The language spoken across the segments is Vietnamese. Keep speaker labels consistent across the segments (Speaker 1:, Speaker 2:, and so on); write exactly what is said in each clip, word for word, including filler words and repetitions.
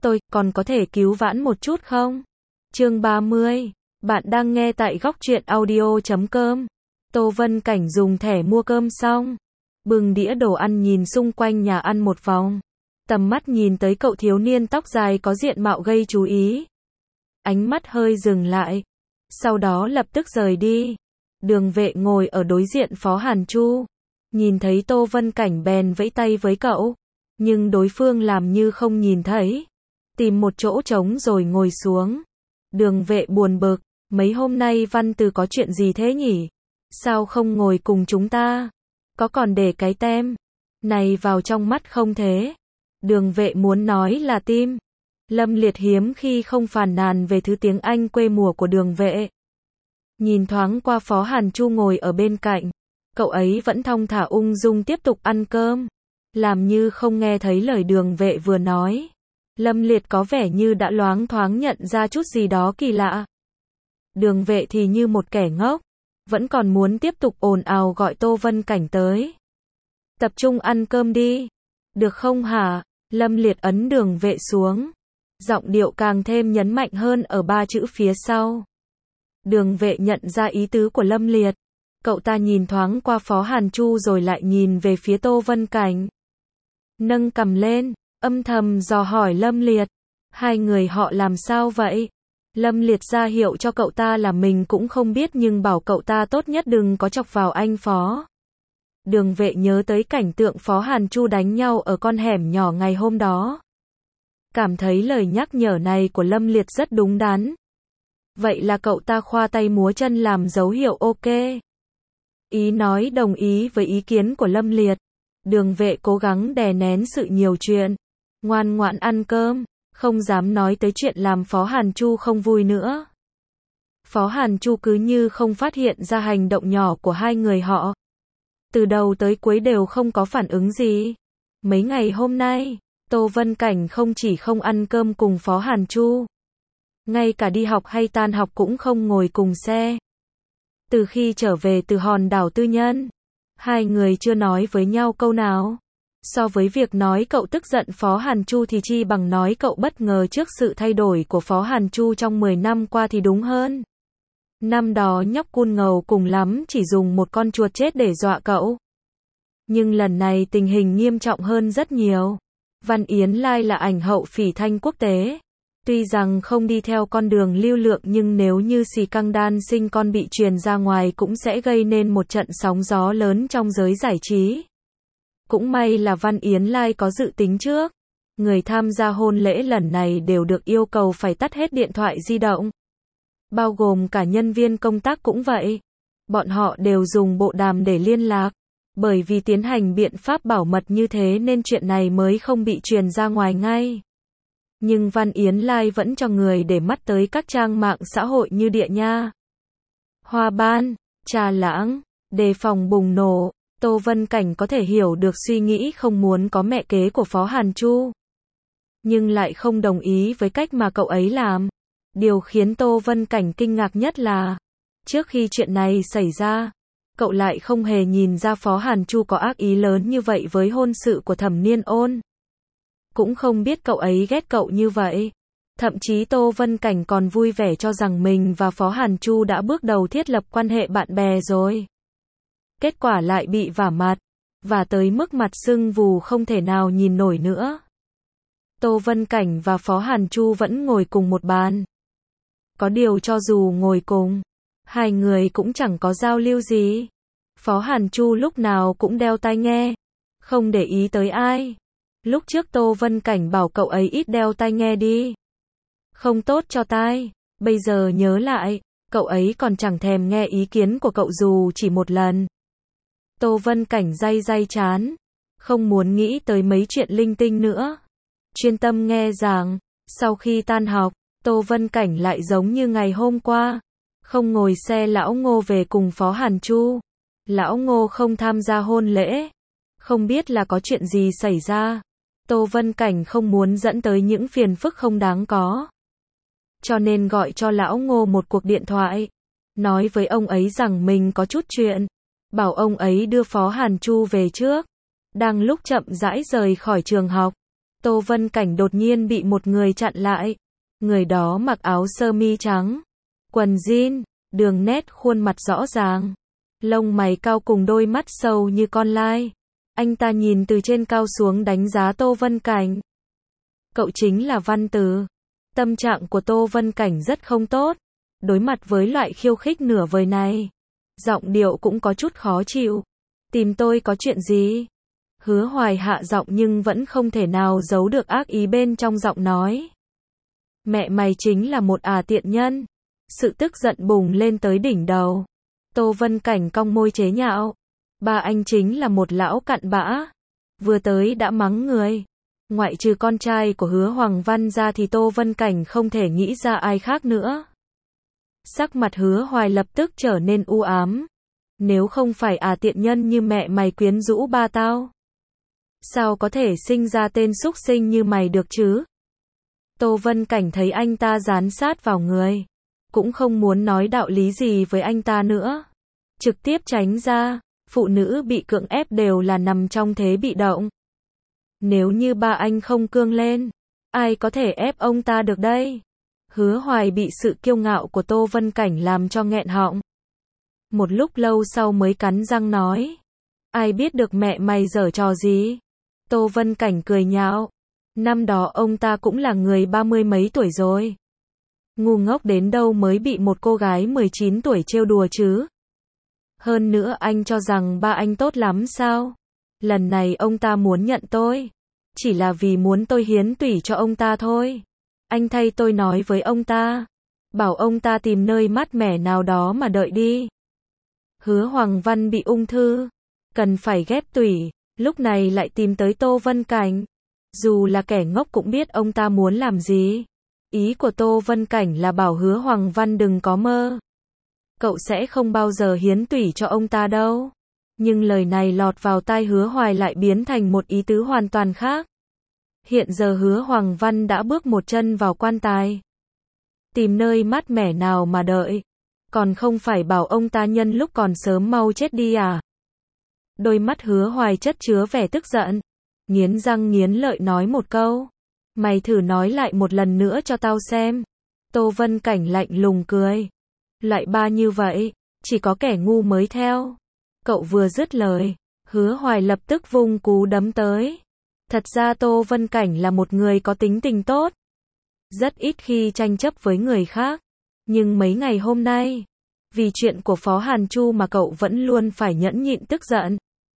Speaker 1: Tôi, còn có thể cứu vãn một chút không? Chương ba mươi. Bạn đang nghe tại góc truyện audio chấm com. Tô Vân Cảnh dùng thẻ mua cơm xong, bưng đĩa đồ ăn nhìn xung quanh nhà ăn một vòng. Tầm mắt nhìn tới cậu thiếu niên tóc dài có diện mạo gây chú ý. Ánh mắt hơi dừng lại, sau đó lập tức rời đi. Đường Vệ ngồi ở đối diện Phó Hàn Chu, nhìn thấy Tô Vân Cảnh bèn vẫy tay với cậu, nhưng đối phương làm như không nhìn thấy, tìm một chỗ trống rồi ngồi xuống. Đường Vệ buồn bực, mấy hôm nay Văn Từ có chuyện gì thế nhỉ? Sao không ngồi cùng chúng ta? Có còn để cái tem này vào trong mắt không thế? Đường Vệ muốn nói là tim. Lâm Liệt hiếm khi không phàn nàn về thứ tiếng Anh quê mùa của Đường Vệ. Nhìn thoáng qua Phó Hàn Chu ngồi ở bên cạnh, cậu ấy vẫn thong thả ung dung tiếp tục ăn cơm, làm như không nghe thấy lời Đường Vệ vừa nói. Lâm Liệt có vẻ như đã loáng thoáng nhận ra chút gì đó kỳ lạ. Đường Vệ thì như một kẻ ngốc, vẫn còn muốn tiếp tục ồn ào gọi Tô Vân Cảnh tới. Tập trung ăn cơm đi, được không hả? Lâm Liệt ấn Đường Vệ xuống, giọng điệu càng thêm nhấn mạnh hơn ở ba chữ phía sau. Đường Vệ nhận ra ý tứ của Lâm Liệt, cậu ta nhìn thoáng qua Phó Hàn Chu rồi lại nhìn về phía Tô Vân Cảnh. Nâng cằm lên, âm thầm dò hỏi Lâm Liệt, hai người họ làm sao vậy? Lâm Liệt ra hiệu cho cậu ta là mình cũng không biết nhưng bảo cậu ta tốt nhất đừng có chọc vào anh Phó. Đường Vệ nhớ tới cảnh tượng Phó Hàn Chu đánh nhau ở con hẻm nhỏ ngày hôm đó. Cảm thấy lời nhắc nhở này của Lâm Liệt rất đúng đắn. Vậy là cậu ta khoa tay múa chân làm dấu hiệu ok. Ý nói đồng ý với ý kiến của Lâm Liệt. Đường Vệ cố gắng đè nén sự nhiều chuyện, ngoan ngoãn ăn cơm, không dám nói tới chuyện làm Phó Hàn Chu không vui nữa. Phó Hàn Chu cứ như không phát hiện ra hành động nhỏ của hai người họ. Từ đầu tới cuối đều không có phản ứng gì. Mấy ngày hôm nay, Tô Vân Cảnh không chỉ không ăn cơm cùng Phó Hàn Chu, ngay cả đi học hay tan học cũng không ngồi cùng xe. Từ khi trở về từ hòn đảo tư nhân, hai người chưa nói với nhau câu nào. So với việc nói cậu tức giận Phó Hàn Chu thì chi bằng nói cậu bất ngờ trước sự thay đổi của Phó Hàn Chu trong mười năm qua thì đúng hơn. Năm đó nhóc cun ngầu cùng lắm chỉ dùng một con chuột chết để dọa cậu. Nhưng lần này tình hình nghiêm trọng hơn rất nhiều. Văn Yến Lai là ảnh hậu phỉ thanh quốc tế. Tuy rằng không đi theo con đường lưu lượng nhưng nếu như xì căng đan sinh con bị truyền ra ngoài cũng sẽ gây nên một trận sóng gió lớn trong giới giải trí. Cũng may là Văn Yến Lai có dự tính trước. Người tham gia hôn lễ lần này đều được yêu cầu phải tắt hết điện thoại di động. Bao gồm cả nhân viên công tác cũng vậy. Bọn họ đều dùng bộ đàm để liên lạc. Bởi vì tiến hành biện pháp bảo mật như thế nên chuyện này mới không bị truyền ra ngoài ngay. Nhưng Văn Yến Lai vẫn cho người để mắt tới các trang mạng xã hội như Địa Nha, Hoa Ban, Trà Lãng, đề phòng bùng nổ. Tô Vân Cảnh có thể hiểu được suy nghĩ không muốn có mẹ kế của Phó Hàn Chu, nhưng lại không đồng ý với cách mà cậu ấy làm. Điều khiến Tô Vân Cảnh kinh ngạc nhất là, trước khi chuyện này xảy ra, cậu lại không hề nhìn ra Phó Hàn Chu có ác ý lớn như vậy với hôn sự của Thẩm Niên Ôn. Cũng không biết cậu ấy ghét cậu như vậy. Thậm chí Tô Vân Cảnh còn vui vẻ cho rằng mình và Phó Hàn Chu đã bước đầu thiết lập quan hệ bạn bè rồi. Kết quả lại bị vả mặt, và tới mức mặt sưng vù không thể nào nhìn nổi nữa. Tô Vân Cảnh và Phó Hàn Chu vẫn ngồi cùng một bàn. Có điều cho dù ngồi cùng, hai người cũng chẳng có giao lưu gì. Phó Hàn Chu lúc nào cũng đeo tai nghe, không để ý tới ai. Lúc trước Tô Vân Cảnh bảo cậu ấy ít đeo tai nghe đi, không tốt cho tai. Bây giờ nhớ lại, cậu ấy còn chẳng thèm nghe ý kiến của cậu dù chỉ một lần. Tô Vân Cảnh day day chán, không muốn nghĩ tới mấy chuyện linh tinh nữa, chuyên tâm nghe giảng. Sau khi tan học, Tô Vân Cảnh lại giống như ngày hôm qua, không ngồi xe Lão Ngô về cùng Phó Hàn Chu. Lão Ngô không tham gia hôn lễ, không biết là có chuyện gì xảy ra. Tô Vân Cảnh không muốn dẫn tới những phiền phức không đáng có, cho nên gọi cho Lão Ngô một cuộc điện thoại, nói với ông ấy rằng mình có chút chuyện, bảo ông ấy đưa Phó Hàn Chu về trước. Đang lúc chậm rãi rời khỏi trường học, Tô Vân Cảnh đột nhiên bị một người chặn lại. Người đó mặc áo sơ mi trắng, quần jean, đường nét khuôn mặt rõ ràng, lông mày cao cùng đôi mắt sâu như con lai. Anh ta nhìn từ trên cao xuống đánh giá Tô Vân Cảnh. Cậu chính là Văn Từ. Tâm trạng của Tô Vân Cảnh rất không tốt. Đối mặt với loại khiêu khích nửa vời này, giọng điệu cũng có chút khó chịu. Tìm tôi có chuyện gì? Hứa Hoài hạ giọng nhưng vẫn không thể nào giấu được ác ý bên trong giọng nói. Mẹ mày chính là một ả tiện nhân. Sự tức giận bùng lên tới đỉnh đầu. Tô Vân Cảnh cong môi chế nhạo. Ba anh chính là một lão cặn bã. Vừa tới đã mắng người. Ngoại trừ con trai của Hứa Hoàng Văn ra thì Tô Vân Cảnh không thể nghĩ ra ai khác nữa. Sắc mặt Hứa Hoài lập tức trở nên u ám. Nếu không phải ả tiện nhân như mẹ mày quyến rũ ba tao, sao có thể sinh ra tên súc sinh như mày được chứ? Tô Vân Cảnh thấy anh ta dán sát vào người, cũng không muốn nói đạo lý gì với anh ta nữa. Trực tiếp tránh ra, phụ nữ bị cưỡng ép đều là nằm trong thế bị động. Nếu như ba anh không cương lên, ai có thể ép ông ta được đây? Hứa Hoài bị sự kiêu ngạo của Tô Vân Cảnh làm cho nghẹn họng. Một lúc lâu sau mới cắn răng nói. Ai biết được mẹ mày giở trò gì? Tô Vân Cảnh cười nhạo. Năm đó ông ta cũng là người ba mươi mấy tuổi rồi. Ngu ngốc đến đâu mới bị một cô gái mười chín tuổi trêu đùa chứ? Hơn nữa anh cho rằng ba anh tốt lắm sao? Lần này ông ta muốn nhận tôi, chỉ là vì muốn tôi hiến tủy cho ông ta thôi. Anh thay tôi nói với ông ta, bảo ông ta tìm nơi mát mẻ nào đó mà đợi đi. Hứa Hoàng Văn bị ung thư, cần phải ghép tủy, lúc này lại tìm tới Tô Vân Cảnh. Dù là kẻ ngốc cũng biết ông ta muốn làm gì. Ý của Tô Vân Cảnh là bảo Hứa Hoàng Văn đừng có mơ. Cậu sẽ không bao giờ hiến tủy cho ông ta đâu. Nhưng lời này lọt vào tai Hứa Hoài lại biến thành một ý tứ hoàn toàn khác. Hiện giờ Hứa Hoàng Văn đã bước một chân vào quan tài. Tìm nơi mát mẻ nào mà đợi. Còn không phải bảo ông ta nhân lúc còn sớm mau chết đi à? Đôi mắt Hứa Hoài chất chứa vẻ tức giận. Nghiến răng nghiến lợi nói một câu. Mày thử nói lại một lần nữa cho tao xem. Tô Vân Cảnh lạnh lùng cười. Lại ba như vậy, chỉ có kẻ ngu mới theo. Cậu vừa dứt lời, Hứa Hoài lập tức vung cú đấm tới. Thật ra Tô Vân Cảnh là một người có tính tình tốt. Rất ít khi tranh chấp với người khác. Nhưng mấy ngày hôm nay, vì chuyện của Phó Hàn Chu mà cậu vẫn luôn phải nhẫn nhịn tức giận.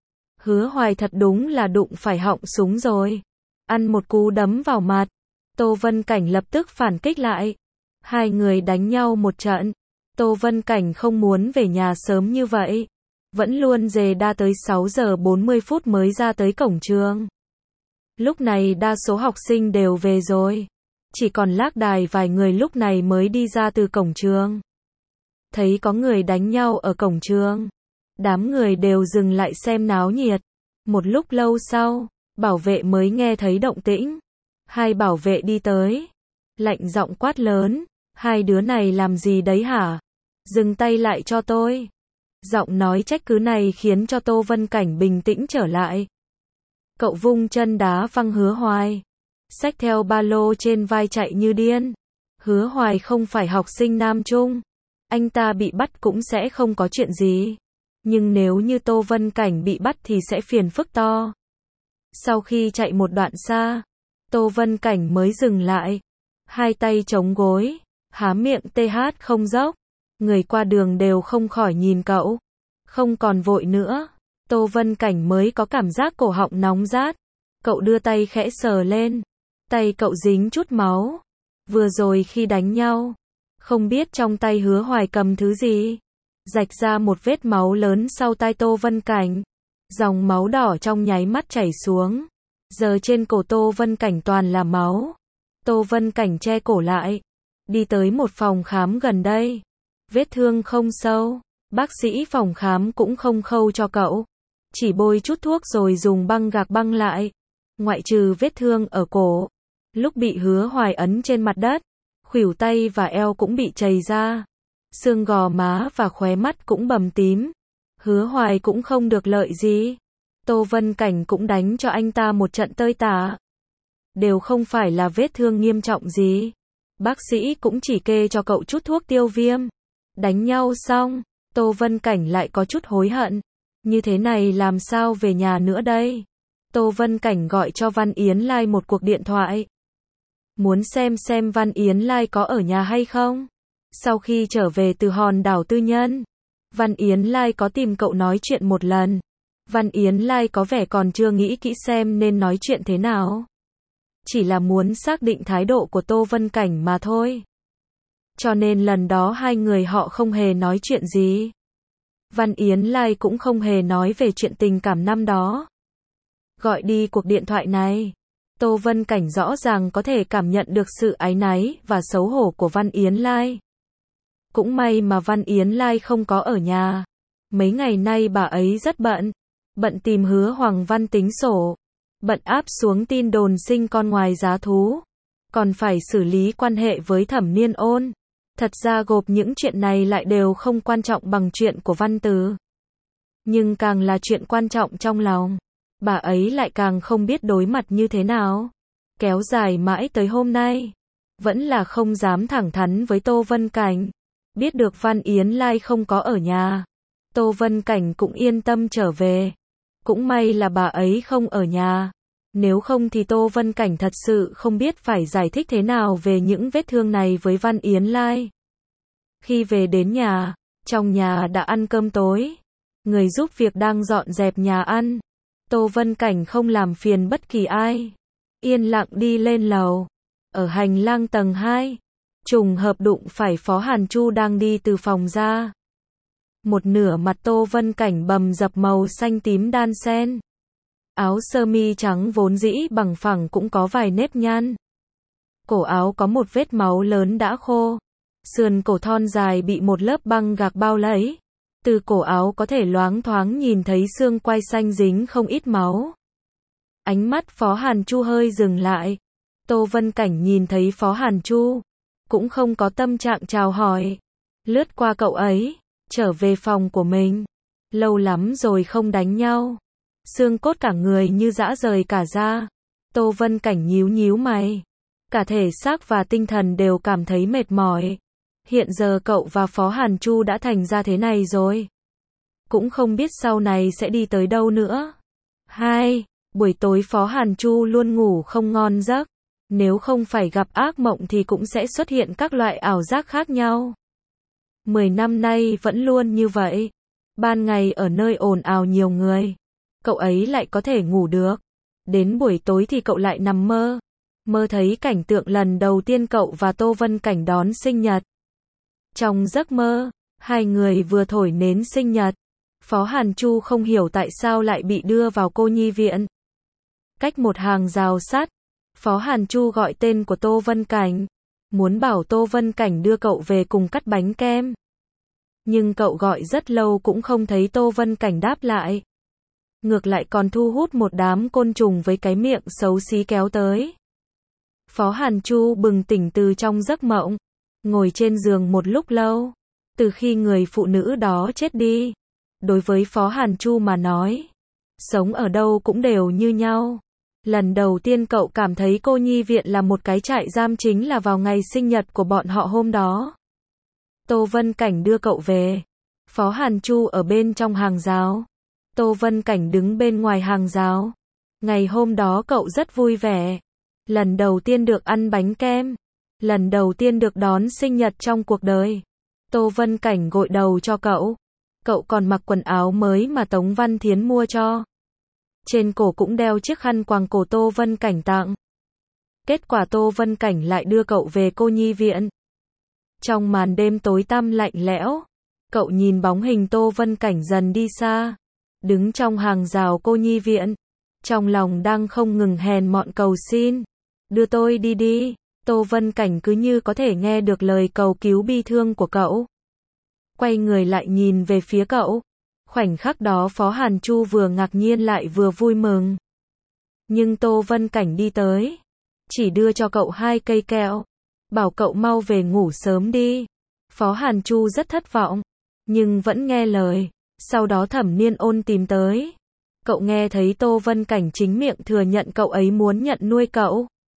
Speaker 1: Hứa Hoài thật đúng là đụng phải họng súng rồi. Ăn một cú đấm vào mặt. Tô Vân Cảnh lập tức phản kích lại. Hai người đánh nhau một trận. Tô Vân Cảnh không muốn về nhà sớm như vậy. Vẫn luôn dề đa tới sáu giờ bốn mươi phút mới ra tới cổng trường. Lúc này đa số học sinh đều về rồi. Chỉ còn lác đài vài người lúc này mới đi ra từ cổng trường. Thấy có người đánh nhau ở cổng trường. Đám người đều dừng lại xem náo nhiệt. Một lúc lâu sau, bảo vệ mới nghe thấy động tĩnh. Hai bảo vệ đi tới. Lạnh giọng quát lớn. Hai đứa này làm gì đấy hả? Dừng tay lại cho tôi. Giọng nói trách cứ này khiến cho Tô Vân Cảnh bình tĩnh trở lại. Cậu vung chân đá văng Hứa Hoài. Xách theo ba lô trên vai chạy như điên. Hứa Hoài không phải học sinh Nam Trung. Anh ta bị bắt cũng sẽ không có chuyện gì. Nhưng nếu như Tô Vân Cảnh bị bắt thì sẽ phiền phức to. Sau khi chạy một đoạn xa, Tô Vân Cảnh mới dừng lại. Hai tay chống gối, há miệng tê hát không dốc. Người qua đường đều không khỏi nhìn cậu. Không còn vội nữa. Tô Vân Cảnh mới có cảm giác cổ họng nóng rát. Cậu đưa tay khẽ sờ lên. Tay cậu dính chút máu. Vừa rồi khi đánh nhau, không biết trong tay Hứa Hoài cầm thứ gì. Rạch ra một vết máu lớn sau tai Tô Vân Cảnh. Dòng máu đỏ trong nháy mắt chảy xuống. Giờ trên cổ Tô Vân Cảnh toàn là máu. Tô Vân Cảnh che cổ lại. Đi tới một phòng khám gần đây. Vết thương không sâu. Bác sĩ phòng khám cũng không khâu cho cậu. Chỉ bôi chút thuốc rồi dùng băng gạc băng lại. Ngoại trừ vết thương ở cổ. Lúc bị Hứa Hoài ấn trên mặt đất, khuỷu tay và eo cũng bị chày ra. Xương gò má và khóe mắt cũng bầm tím. Hứa Hoài cũng không được lợi gì. Tô Vân Cảnh cũng đánh cho anh ta một trận tơi tả. đều không phải là vết thương nghiêm trọng gì. Bác sĩ cũng chỉ kê cho cậu chút thuốc tiêu viêm. Đánh nhau xong, Tô Vân Cảnh lại có chút hối hận. Như thế này làm sao về nhà nữa đây? Tô Vân Cảnh gọi cho Văn Yến Lai một cuộc điện thoại. Muốn xem xem Văn Yến Lai có ở nhà hay không. Sau khi trở về từ hòn đảo tư nhân, Văn Yến Lai có tìm cậu nói chuyện một lần. Văn Yến Lai có vẻ còn chưa nghĩ kỹ xem nên nói chuyện thế nào. Chỉ là muốn xác định thái độ của Tô Vân Cảnh mà thôi. Cho nên lần đó hai người họ không hề nói chuyện gì. Văn Yến Lai cũng không hề nói về chuyện tình cảm năm đó. Gọi đi cuộc điện thoại này, Tô Vân Cảnh rõ ràng có thể cảm nhận được sự áy náy và xấu hổ của Văn Yến Lai. Cũng may mà Văn Yến Lai không có ở nhà. Mấy ngày nay bà ấy rất bận. Bận tìm Hứa Hoàng Văn tính sổ. Bận áp xuống tin đồn sinh con ngoài giá thú. Còn phải xử lý quan hệ với Thẩm Niên Ôn. Thật ra gộp những chuyện này lại đều không quan trọng bằng chuyện của Văn Từ. Nhưng càng là chuyện quan trọng trong lòng, bà ấy lại càng không biết đối mặt như thế nào. Kéo dài mãi tới hôm nay, vẫn là không dám thẳng thắn với Tô Vân Cảnh. Biết được Văn Yến Lai không có ở nhà, Tô Vân Cảnh cũng yên tâm trở về. Cũng may là bà ấy không ở nhà. Nếu không thì Tô Vân Cảnh thật sự không biết phải giải thích thế nào về những vết thương này với Văn Yến Lai. Khi về đến nhà, trong nhà đã ăn cơm tối. Người giúp việc đang dọn dẹp nhà ăn. Tô Vân Cảnh không làm phiền bất kỳ ai. Yên lặng đi lên lầu. Ở hành lang tầng hai, trùng hợp đụng phải Phó Hàn Chu đang đi từ phòng ra. Một nửa mặt Tô Vân Cảnh bầm dập màu xanh tím đan xen. Áo sơ mi trắng vốn dĩ bằng phẳng cũng có vài nếp nhăn. Cổ áo có một vết máu lớn đã khô. Sườn cổ thon dài bị một lớp băng gạc bao lấy. Từ cổ áo có thể loáng thoáng nhìn thấy xương quai xanh dính không ít máu. Ánh mắt Phó Hàn Chu hơi dừng lại. Tô Vân Cảnh nhìn thấy Phó Hàn Chu, cũng không có tâm trạng chào hỏi. Lướt qua cậu ấy, trở về phòng của mình. Lâu lắm rồi không đánh nhau. Xương cốt cả người như rã rời cả ra. Tô Vân Cảnh nhíu nhíu mày. Cả thể xác và tinh thần đều cảm thấy mệt mỏi. Hiện giờ cậu và Phó Hàn Chu đã thành ra thế này rồi. Cũng không biết sau này sẽ đi tới đâu nữa. Hai, buổi tối Phó Hàn Chu luôn ngủ không ngon giấc. Nếu không phải gặp ác mộng thì cũng sẽ xuất hiện các loại ảo giác khác nhau. Mười năm nay vẫn luôn như vậy. Ban ngày ở nơi ồn ào nhiều người, cậu ấy lại có thể ngủ được. Đến buổi tối thì cậu lại nằm mơ. Mơ thấy cảnh tượng lần đầu tiên cậu và Tô Vân Cảnh đón sinh nhật. Trong giấc mơ, hai người vừa thổi nến sinh nhật. Phó Hàn Chu không hiểu tại sao lại bị đưa vào cô nhi viện. Cách một hàng rào sắt, Phó Hàn Chu gọi tên của Tô Vân Cảnh. Muốn bảo Tô Vân Cảnh đưa cậu về cùng cắt bánh kem. Nhưng cậu gọi rất lâu cũng không thấy Tô Vân Cảnh đáp lại. Ngược lại còn thu hút một đám côn trùng với cái miệng xấu xí kéo tới. Phó Hàn Chu bừng tỉnh từ trong giấc mộng. Ngồi trên giường một lúc lâu. Từ khi người phụ nữ đó chết đi, đối với Phó Hàn Chu mà nói, sống ở đâu cũng đều như nhau. Lần đầu tiên cậu cảm thấy cô nhi viện là một cái trại giam chính là vào ngày sinh nhật của bọn họ hôm đó. Tô Vân Cảnh đưa cậu về. Phó Hàn Chu ở bên trong hàng rào. Tô Vân Cảnh đứng bên ngoài hàng rào. Ngày hôm đó cậu rất vui vẻ. Lần đầu tiên được ăn bánh kem. Lần đầu tiên được đón sinh nhật trong cuộc đời. Tô Vân Cảnh gội đầu cho cậu. Cậu còn mặc quần áo mới mà Tống Văn Thiến mua cho. Trên cổ cũng đeo chiếc khăn quàng cổ Tô Vân Cảnh tặng. Kết quả Tô Vân Cảnh lại đưa cậu về cô nhi viện. Trong màn đêm tối tăm lạnh lẽo, cậu nhìn bóng hình Tô Vân Cảnh dần đi xa. Đứng trong hàng rào cô nhi viện. Trong lòng đang không ngừng hèn mọn cầu xin. Đưa tôi đi đi. Tô Vân Cảnh cứ như có thể nghe được lời cầu cứu bi thương của cậu. Quay người lại nhìn về phía cậu. Khoảnh khắc đó Phó Hàn Chu vừa ngạc nhiên lại vừa vui mừng. Nhưng Tô Vân Cảnh đi tới, chỉ đưa cho cậu hai cây kẹo, bảo cậu mau về ngủ sớm đi. Phó Hàn Chu rất thất vọng, nhưng vẫn nghe lời. Sau đó Thẩm Niên Ôn tìm tới. Cậu nghe thấy Tô Vân Cảnh chính miệng thừa nhận cậu ấy muốn nhận nuôi cậu.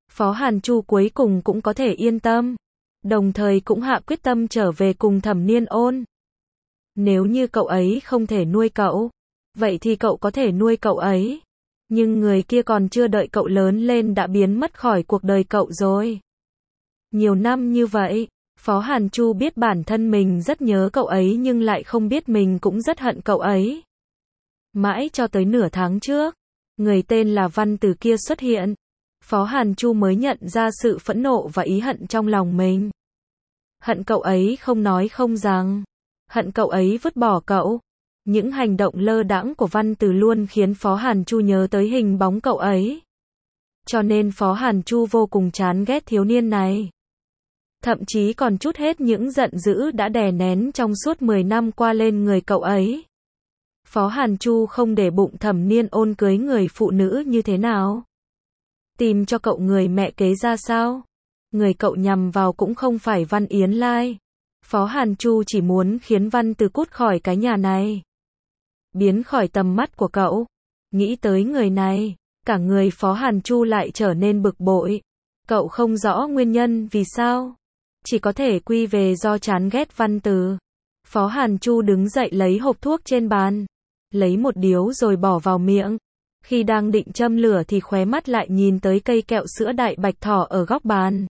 Speaker 1: Phó Hàn Chu cuối cùng cũng có thể yên tâm, đồng thời cũng hạ quyết tâm trở về cùng Thẩm Niên Ôn. Nếu như cậu ấy không thể nuôi cậu, vậy thì cậu có thể nuôi cậu ấy. Nhưng người kia còn chưa đợi cậu lớn lên đã biến mất khỏi cuộc đời cậu rồi. Nhiều năm như vậy, Phó Hàn Chu biết bản thân mình rất nhớ cậu ấy nhưng lại không biết mình cũng rất hận cậu ấy. Mãi cho tới nửa tháng trước, người tên là Văn Từ kia xuất hiện. Phó Hàn Chu mới nhận ra sự phẫn nộ và ý hận trong lòng mình. Hận cậu ấy không nói không rằng. Hận cậu ấy vứt bỏ cậu. Những hành động lơ đãng của Văn Từ luôn khiến Phó Hàn Chu nhớ tới hình bóng cậu ấy. Cho nên Phó Hàn Chu vô cùng chán ghét thiếu niên này. Thậm chí còn trút hết những giận dữ đã đè nén trong suốt mười năm qua lên người cậu ấy. Phó Hàn Chu không để bụng Thẩm Niên Ôn cưới người phụ nữ như thế nào. Tìm cho cậu người mẹ kế ra sao? Người cậu nhằm vào cũng không phải Văn Yến Lai. Phó Hàn Chu chỉ muốn khiến Văn Từ cút khỏi cái nhà này. Biến khỏi tầm mắt của cậu. Nghĩ tới người này, cả người Phó Hàn Chu lại trở nên bực bội. Cậu không rõ nguyên nhân vì sao. Chỉ có thể quy về do chán ghét Văn Từ. Phó Hàn Chu đứng dậy lấy hộp thuốc trên bàn. Lấy một điếu rồi bỏ vào miệng. Khi đang định châm lửa thì khóe mắt lại nhìn tới cây kẹo sữa đại bạch thỏ ở góc bàn.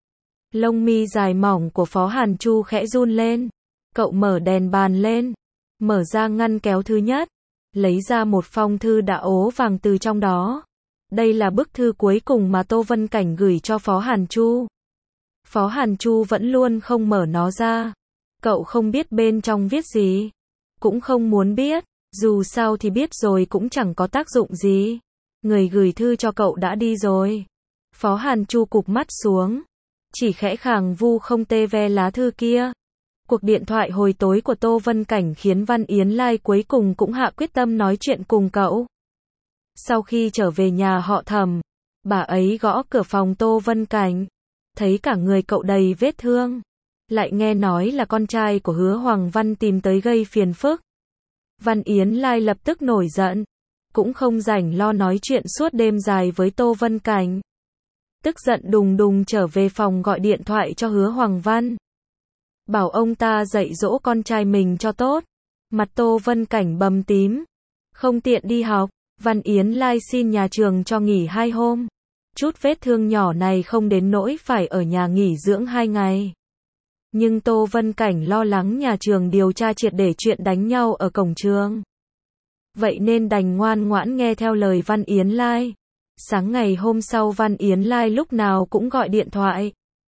Speaker 1: Lông mi dài mỏng của Phó Hàn Chu khẽ run lên. Cậu mở đèn bàn lên. Mở ra ngăn kéo thứ nhất. Lấy ra một phong thư đã ố vàng từ trong đó. Đây là bức thư cuối cùng mà Tô Vân Cảnh gửi cho Phó Hàn Chu. Phó Hàn Chu vẫn luôn không mở nó ra. Cậu không biết bên trong viết gì. Cũng không muốn biết. Dù sao thì biết rồi cũng chẳng có tác dụng gì. Người gửi thư cho cậu đã đi rồi. Phó Hàn Chu cụp mắt xuống. Chỉ khẽ khàng vu không tê ve lá thư kia. Cuộc điện thoại hồi tối của Tô Vân Cảnh khiến Văn Yến Lai cuối cùng cũng hạ quyết tâm nói chuyện cùng cậu. Sau khi trở về nhà họ Thẩm, bà ấy gõ cửa phòng Tô Vân Cảnh. Thấy cả người cậu đầy vết thương. Lại nghe nói là con trai của Hứa Hoàng Văn tìm tới gây phiền phức. Văn Yến Lai lập tức nổi giận. Cũng không rảnh lo nói chuyện suốt đêm dài với Tô Vân Cảnh. Tức giận đùng đùng trở về phòng gọi điện thoại cho Hứa Hoàng Văn. Bảo ông ta dạy dỗ con trai mình cho tốt. Mặt Tô Vân Cảnh bầm tím. Không tiện đi học. Văn Yến Lai xin nhà trường cho nghỉ hai hôm. Chút vết thương nhỏ này không đến nỗi phải ở nhà nghỉ dưỡng hai ngày. Nhưng Tô Vân Cảnh lo lắng nhà trường điều tra triệt để chuyện đánh nhau ở cổng trường. Vậy nên đành ngoan ngoãn nghe theo lời Văn Yến Lai. Sáng ngày hôm sau Văn Yến Lai lúc nào cũng gọi điện thoại.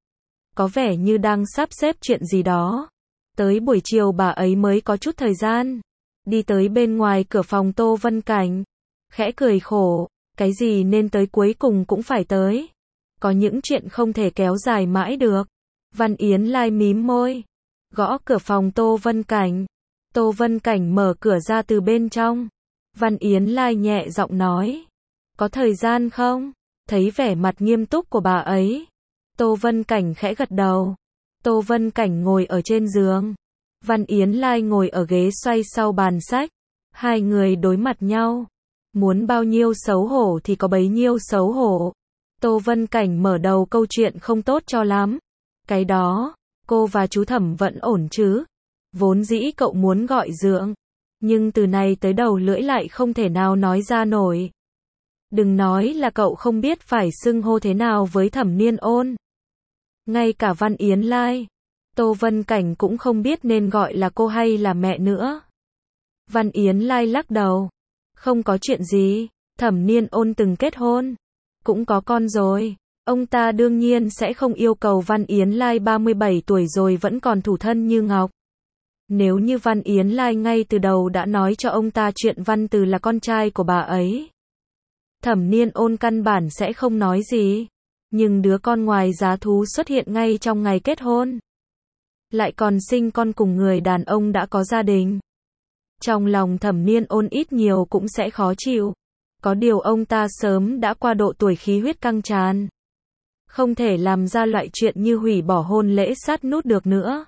Speaker 1: Có vẻ như đang sắp xếp chuyện gì đó. Tới buổi chiều bà ấy mới có chút thời gian. Đi tới bên ngoài cửa phòng Tô Vân Cảnh. Khẽ cười khổ. Cái gì nên tới cuối cùng cũng phải tới. Có những chuyện không thể kéo dài mãi được. Văn Yến Lai mím môi. Gõ cửa phòng Tô Vân Cảnh. Tô Vân Cảnh mở cửa ra từ bên trong. Văn Yến Lai nhẹ giọng nói. Có thời gian không? Thấy vẻ mặt nghiêm túc của bà ấy. Tô Vân Cảnh khẽ gật đầu. Tô Vân Cảnh ngồi ở trên giường. Văn Yến Lai ngồi ở ghế xoay sau bàn sách. Hai người đối mặt nhau. Muốn bao nhiêu xấu hổ thì có bấy nhiêu xấu hổ. Tô Vân Cảnh mở đầu câu chuyện không tốt cho lắm. Cái đó, cô và chú Thẩm vẫn ổn chứ? Vốn dĩ cậu muốn gọi dượng. Nhưng từ này tới đầu lưỡi lại không thể nào nói ra nổi. Đừng nói là cậu không biết phải xưng hô thế nào với Thẩm Niên Ôn. Ngay cả Văn Yến Lai, Tô Vân Cảnh cũng không biết nên gọi là cô hay là mẹ nữa. Văn Yến Lai lắc đầu. Không có chuyện gì, Thẩm Niên Ôn từng kết hôn. Cũng có con rồi. Ông ta đương nhiên sẽ không yêu cầu Văn Yến Lai ba mươi bảy tuổi rồi vẫn còn thủ thân như ngọc. Nếu như Văn Yến Lai ngay từ đầu đã nói cho ông ta chuyện Văn Từ là con trai của bà ấy, Thẩm Niên Ôn căn bản sẽ không nói gì. Nhưng đứa con ngoài giá thú xuất hiện ngay trong ngày kết hôn. Lại còn sinh con cùng người đàn ông đã có gia đình. Trong lòng Thẩm Niên Ôn ít nhiều cũng sẽ khó chịu. Có điều ông ta sớm đã qua độ tuổi khí huyết căng tràn. Không thể làm ra loại chuyện như hủy bỏ hôn lễ sát nút được nữa.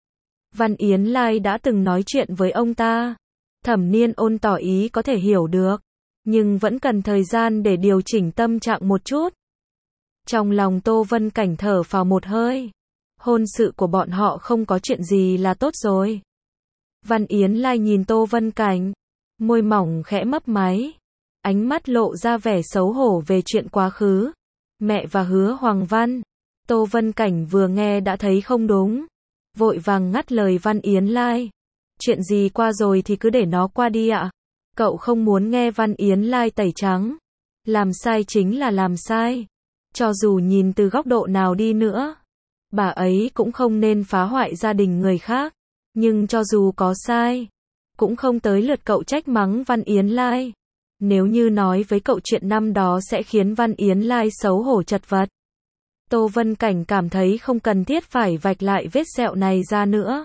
Speaker 1: Văn Yến Lai đã từng nói chuyện với ông ta. Thẩm Niên Ôn tỏ ý có thể hiểu được. Nhưng vẫn cần thời gian để điều chỉnh tâm trạng một chút. Trong lòng Tô Vân Cảnh thở phào một hơi. Hôn sự của bọn họ không có chuyện gì là tốt rồi. Văn Yến Lai nhìn Tô Vân Cảnh, môi mỏng khẽ mấp máy, ánh mắt lộ ra vẻ xấu hổ về chuyện quá khứ. Mẹ và Hứa Hoàng Văn. Tô Vân Cảnh vừa nghe đã thấy không đúng, vội vàng ngắt lời Văn Yến Lai. Chuyện gì qua rồi thì cứ để nó qua đi ạ. Cậu không muốn nghe Văn Yến Lai tẩy trắng. Làm sai chính là làm sai. Cho dù nhìn từ góc độ nào đi nữa, bà ấy cũng không nên phá hoại gia đình người khác. Nhưng cho dù có sai, cũng không tới lượt cậu trách mắng Văn Yến Lai. Nếu như nói với cậu chuyện năm đó sẽ khiến Văn Yến Lai xấu hổ chật vật. Tô Vân Cảnh cảm thấy không cần thiết phải vạch lại vết sẹo này ra nữa.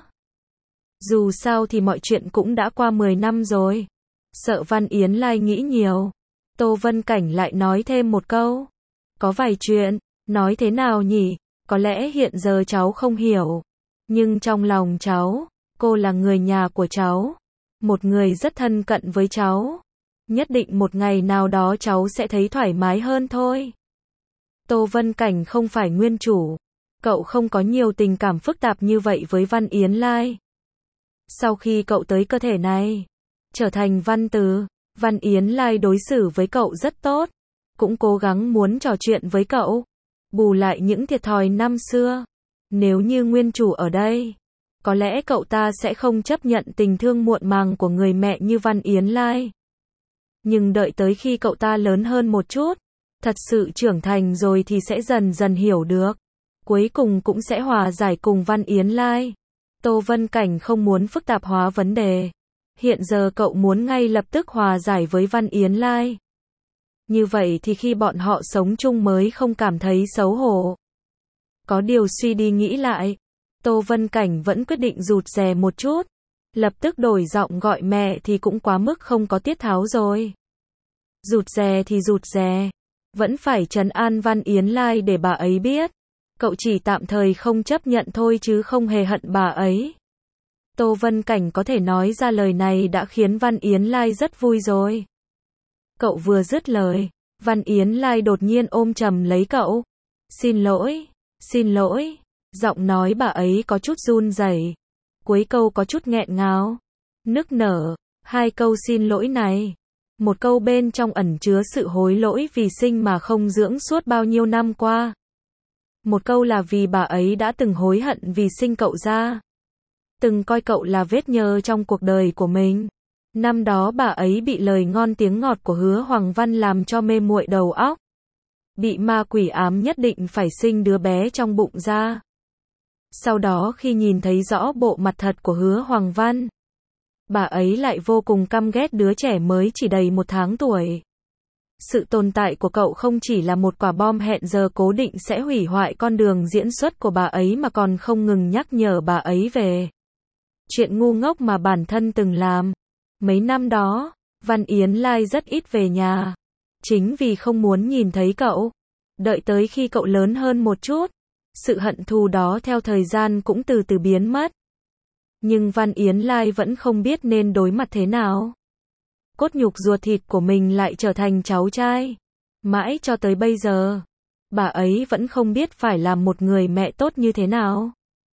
Speaker 1: Dù sao thì mọi chuyện cũng đã qua mười năm rồi. Sợ Văn Yến Lai nghĩ nhiều, Tô Vân Cảnh lại nói thêm một câu. Có vài chuyện, nói thế nào nhỉ? Có lẽ hiện giờ cháu không hiểu. Nhưng trong lòng cháu, cô là người nhà của cháu. Một người rất thân cận với cháu. Nhất định một ngày nào đó cháu sẽ thấy thoải mái hơn thôi. Tô Vân Cảnh không phải nguyên chủ. Cậu không có nhiều tình cảm phức tạp như vậy với Văn Yến Lai. Sau khi cậu tới cơ thể này, trở thành văn từ, Văn Yến Lai đối xử với cậu rất tốt. Cũng cố gắng muốn trò chuyện với cậu. Bù lại những thiệt thòi năm xưa. Nếu như nguyên chủ ở đây, có lẽ cậu ta sẽ không chấp nhận tình thương muộn màng của người mẹ như Văn Yến Lai. Nhưng đợi tới khi cậu ta lớn hơn một chút, thật sự trưởng thành rồi thì sẽ dần dần hiểu được. Cuối cùng cũng sẽ hòa giải cùng Văn Yến Lai. Tô Vân Cảnh không muốn phức tạp hóa vấn đề. Hiện giờ cậu muốn ngay lập tức hòa giải với Văn Yến Lai. Như vậy thì khi bọn họ sống chung mới không cảm thấy xấu hổ. Có điều suy đi nghĩ lại, Tô Vân Cảnh vẫn quyết định rụt rè một chút. Lập tức đổi giọng gọi mẹ thì cũng quá mức không có tiết tháo rồi. Rụt rè thì rụt rè, vẫn phải trấn an Văn Yến Lai để bà ấy biết. Cậu chỉ tạm thời không chấp nhận thôi chứ không hề hận bà ấy. Tô Vân Cảnh có thể nói ra lời này đã khiến Văn Yến Lai rất vui rồi. Cậu vừa dứt lời, Văn Yến Lai đột nhiên ôm chầm lấy cậu. Xin lỗi, xin lỗi. Giọng nói bà ấy có chút run rẩy, cuối câu có chút nghẹn ngào, nức nở. Hai câu xin lỗi này, một câu bên trong ẩn chứa sự hối lỗi vì sinh mà không dưỡng suốt bao nhiêu năm qua. Một câu là vì bà ấy đã từng hối hận vì sinh cậu ra. Từng coi cậu là vết nhơ trong cuộc đời của mình. Năm đó bà ấy bị lời ngon tiếng ngọt của Hứa Hoàng Văn làm cho mê muội đầu óc. Bị ma quỷ ám nhất định phải sinh đứa bé trong bụng ra. Sau đó khi nhìn thấy rõ bộ mặt thật của Hứa Hoàng Văn, bà ấy lại vô cùng căm ghét đứa trẻ mới chỉ đầy một tháng tuổi. Sự tồn tại của cậu không chỉ là một quả bom hẹn giờ cố định sẽ hủy hoại con đường diễn xuất của bà ấy mà còn không ngừng nhắc nhở bà ấy về chuyện ngu ngốc mà bản thân từng làm. Mấy năm đó, Văn Yến Lai rất ít về nhà. Chính vì không muốn nhìn thấy cậu. Đợi tới khi cậu lớn hơn một chút, sự hận thù đó theo thời gian cũng từ từ biến mất. Nhưng Văn Yến Lai vẫn không biết nên đối mặt thế nào. Cốt nhục ruột thịt của mình lại trở thành cháu trai. Mãi cho tới bây giờ, bà ấy vẫn không biết phải làm một người mẹ tốt như thế nào.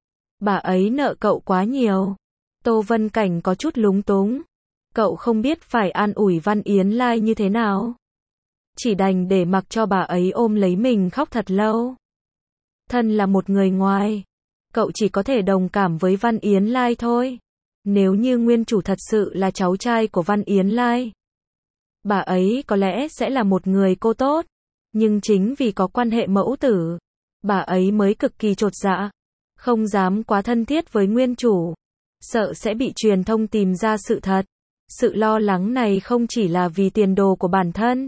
Speaker 1: Bà ấy nợ cậu quá nhiều. Tô Vân Cảnh có chút lúng túng. Cậu không biết phải an ủi Văn Yến Lai như thế nào. Chỉ đành để mặc cho bà ấy ôm lấy mình khóc thật lâu. Thân là một người ngoài, cậu chỉ có thể đồng cảm với Văn Yến Lai thôi. Nếu như nguyên chủ thật sự là cháu trai của Văn Yến Lai, bà ấy có lẽ sẽ là một người cô tốt. Nhưng chính vì có quan hệ mẫu tử, bà ấy mới cực kỳ chột dạ, không dám quá thân thiết với nguyên chủ, sợ sẽ bị truyền thông tìm ra sự thật. Sự lo lắng này không chỉ là vì tiền đồ của bản thân,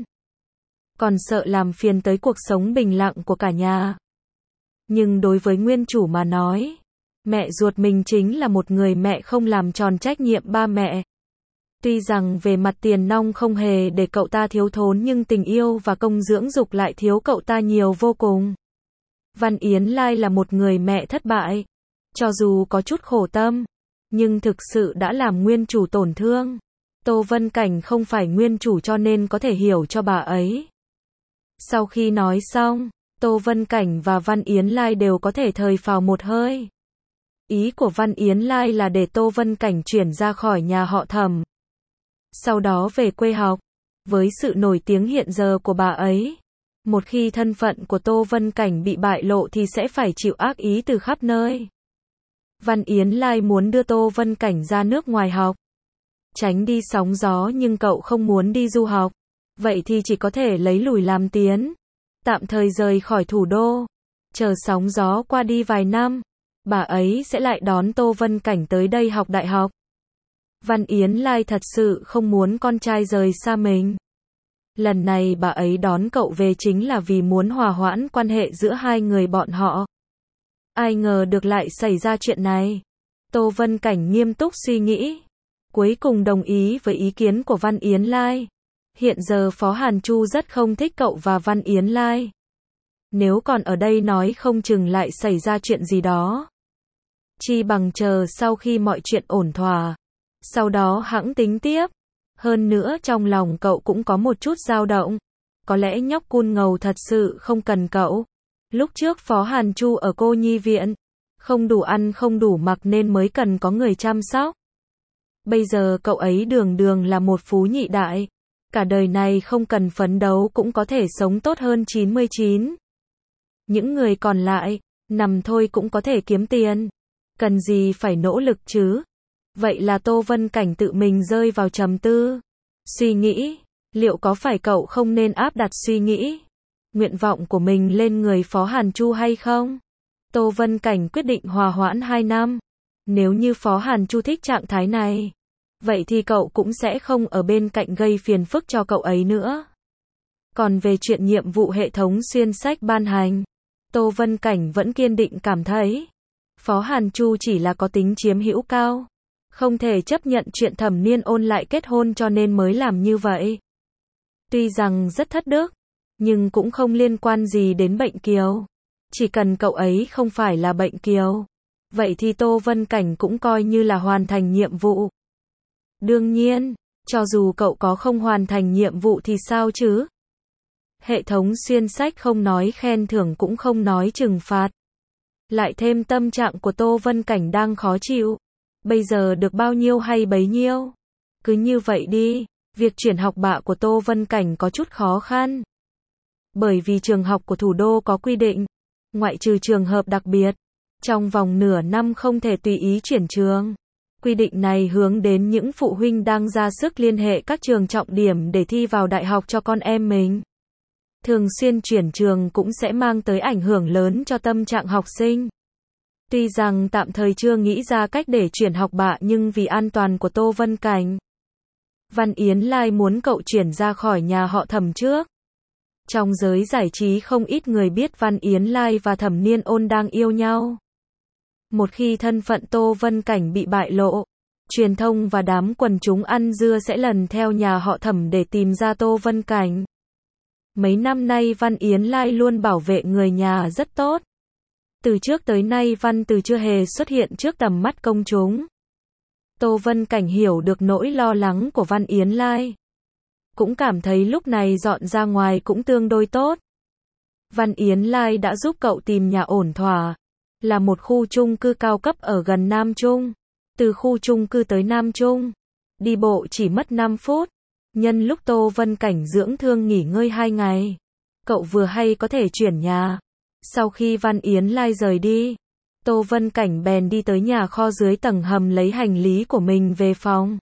Speaker 1: còn sợ làm phiền tới cuộc sống bình lặng của cả nhà. Nhưng đối với nguyên chủ mà nói, mẹ ruột mình chính là một người mẹ không làm tròn trách nhiệm ba mẹ. Tuy rằng về mặt tiền nong không hề để cậu ta thiếu thốn nhưng tình yêu và công dưỡng dục lại thiếu cậu ta nhiều vô cùng. Văn Yến Lai là một người mẹ thất bại. Cho dù có chút khổ tâm, nhưng thực sự đã làm nguyên chủ tổn thương. Tô Vân Cảnh không phải nguyên chủ cho nên có thể hiểu cho bà ấy. Sau khi nói xong, Tô Vân Cảnh và Văn Yến Lai đều có thể thời phào một hơi. Ý của Văn Yến Lai là để Tô Vân Cảnh chuyển ra khỏi nhà họ Thẩm, sau đó về quê học. Với sự nổi tiếng hiện giờ của bà ấy, một khi thân phận của Tô Vân Cảnh bị bại lộ thì sẽ phải chịu ác ý từ khắp nơi. Văn Yến Lai muốn đưa Tô Vân Cảnh ra nước ngoài học, tránh đi sóng gió, nhưng cậu không muốn đi du học. Vậy thì chỉ có thể lấy lùi làm tiến, tạm thời rời khỏi thủ đô, chờ sóng gió qua đi vài năm, bà ấy sẽ lại đón Tô Vân Cảnh tới đây học đại học. Văn Yến Lai thật sự không muốn con trai rời xa mình. Lần này bà ấy đón cậu về chính là vì muốn hòa hoãn quan hệ giữa hai người bọn họ. Ai ngờ được lại xảy ra chuyện này. Tô Vân Cảnh nghiêm túc suy nghĩ, cuối cùng đồng ý với ý kiến của Văn Yến Lai. Hiện giờ Phó Hàn Chu rất không thích cậu và Văn Yến Lai. Nếu còn ở đây nói không chừng lại xảy ra chuyện gì đó. Chi bằng chờ sau khi mọi chuyện ổn thỏa, sau đó hẵng tính tiếp. Hơn nữa trong lòng cậu cũng có một chút dao động. Có lẽ nhóc cun ngầu thật sự không cần cậu. Lúc trước Phó Hàn Chu ở cô nhi viện, không đủ ăn không đủ mặc nên mới cần có người chăm sóc. Bây giờ cậu ấy đường đường là một phú nhị đại. Cả đời này không cần phấn đấu cũng có thể sống tốt hơn chín mươi chín. Những người còn lại, nằm thôi cũng có thể kiếm tiền. Cần gì phải nỗ lực chứ? Vậy là Tô Vân Cảnh tự mình rơi vào trầm tư. Suy nghĩ, liệu có phải cậu không nên áp đặt suy nghĩ, nguyện vọng của mình lên người Phó Hàn Chu hay không? Tô Vân Cảnh quyết định hòa hoãn hai năm. Nếu như Phó Hàn Chu thích trạng thái này, vậy thì cậu cũng sẽ không ở bên cạnh gây phiền phức cho cậu ấy nữa. Còn về chuyện nhiệm vụ hệ thống xuyên sách ban hành, Tô Vân Cảnh vẫn kiên định cảm thấy Phó Hàn Chu chỉ là có tính chiếm hữu cao, không thể chấp nhận chuyện Thẩm Niên Ôn lại kết hôn cho nên mới làm như vậy. Tuy rằng rất thất đức, nhưng cũng không liên quan gì đến bệnh kiều. Chỉ cần cậu ấy không phải là bệnh kiều, vậy thì Tô Vân Cảnh cũng coi như là hoàn thành nhiệm vụ. Đương nhiên, cho dù cậu có không hoàn thành nhiệm vụ thì sao chứ? Hệ thống xuyên sách không nói khen thưởng cũng không nói trừng phạt. Lại thêm tâm trạng của Tô Vân Cảnh đang khó chịu. Bây giờ được bao nhiêu hay bấy nhiêu. Cứ như vậy đi, việc chuyển học bạ của Tô Vân Cảnh có chút khó khăn. Bởi vì trường học của thủ đô có quy định, ngoại trừ trường hợp đặc biệt, trong vòng nửa năm không thể tùy ý chuyển trường. Quy định này hướng đến những phụ huynh đang ra sức liên hệ các trường trọng điểm để thi vào đại học cho con em mình. Thường xuyên chuyển trường cũng sẽ mang tới ảnh hưởng lớn cho tâm trạng học sinh. Tuy rằng tạm thời chưa nghĩ ra cách để chuyển học bạ nhưng vì an toàn của Tô Vân Cảnh, Văn Yến Lai muốn cậu chuyển ra khỏi nhà họ Thẩm trước. Trong giới giải trí không ít người biết Văn Yến Lai và Thẩm Niên Ôn đang yêu nhau. Một khi thân phận Tô Vân Cảnh bị bại lộ, truyền thông và đám quần chúng ăn dưa sẽ lần theo nhà họ Thẩm để tìm ra Tô Vân Cảnh. Mấy năm nay Văn Yến Lai luôn bảo vệ người nhà rất tốt. Từ trước tới nay Văn Từ chưa hề xuất hiện trước tầm mắt công chúng. Tô Vân Cảnh hiểu được nỗi lo lắng của Văn Yến Lai. Cũng cảm thấy lúc này dọn ra ngoài cũng tương đối tốt. Văn Yến Lai đã giúp cậu tìm nhà ổn thỏa, là một khu chung cư cao cấp ở gần Nam Trung. Từ khu chung cư tới Nam Trung, đi bộ chỉ mất năm phút. Nhân lúc Tô Vân Cảnh dưỡng thương nghỉ ngơi hai ngày, cậu vừa hay có thể chuyển nhà. Sau khi Văn Yến Lai rời đi, Tô Vân Cảnh bèn đi tới nhà kho dưới tầng hầm lấy hành lý của mình về phòng.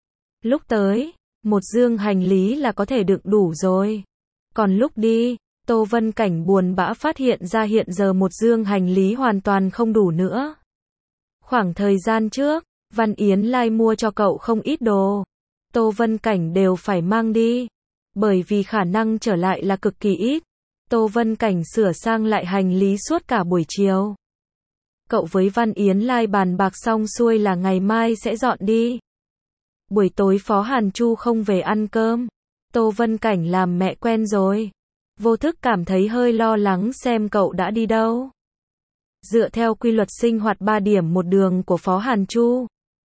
Speaker 1: Lúc tới, một dương hành lý là có thể đựng đủ rồi. Còn lúc đi, Tô Vân Cảnh buồn bã phát hiện ra hiện giờ một dương hành lý hoàn toàn không đủ nữa. Khoảng thời gian trước, Văn Yến Lai mua cho cậu không ít đồ. Tô Vân Cảnh đều phải mang đi. Bởi vì khả năng trở lại là cực kỳ ít. Tô Vân Cảnh sửa sang lại hành lý suốt cả buổi chiều. Cậu với Văn Yến Lai bàn bạc xong xuôi là ngày mai sẽ dọn đi. Buổi tối Phó Hàn Chu không về ăn cơm. Tô Vân Cảnh làm mẹ quen rồi. Vô thức cảm thấy hơi lo lắng xem cậu đã đi đâu. Dựa theo quy luật sinh hoạt ba điểm một đường của Phó Hàn Chu,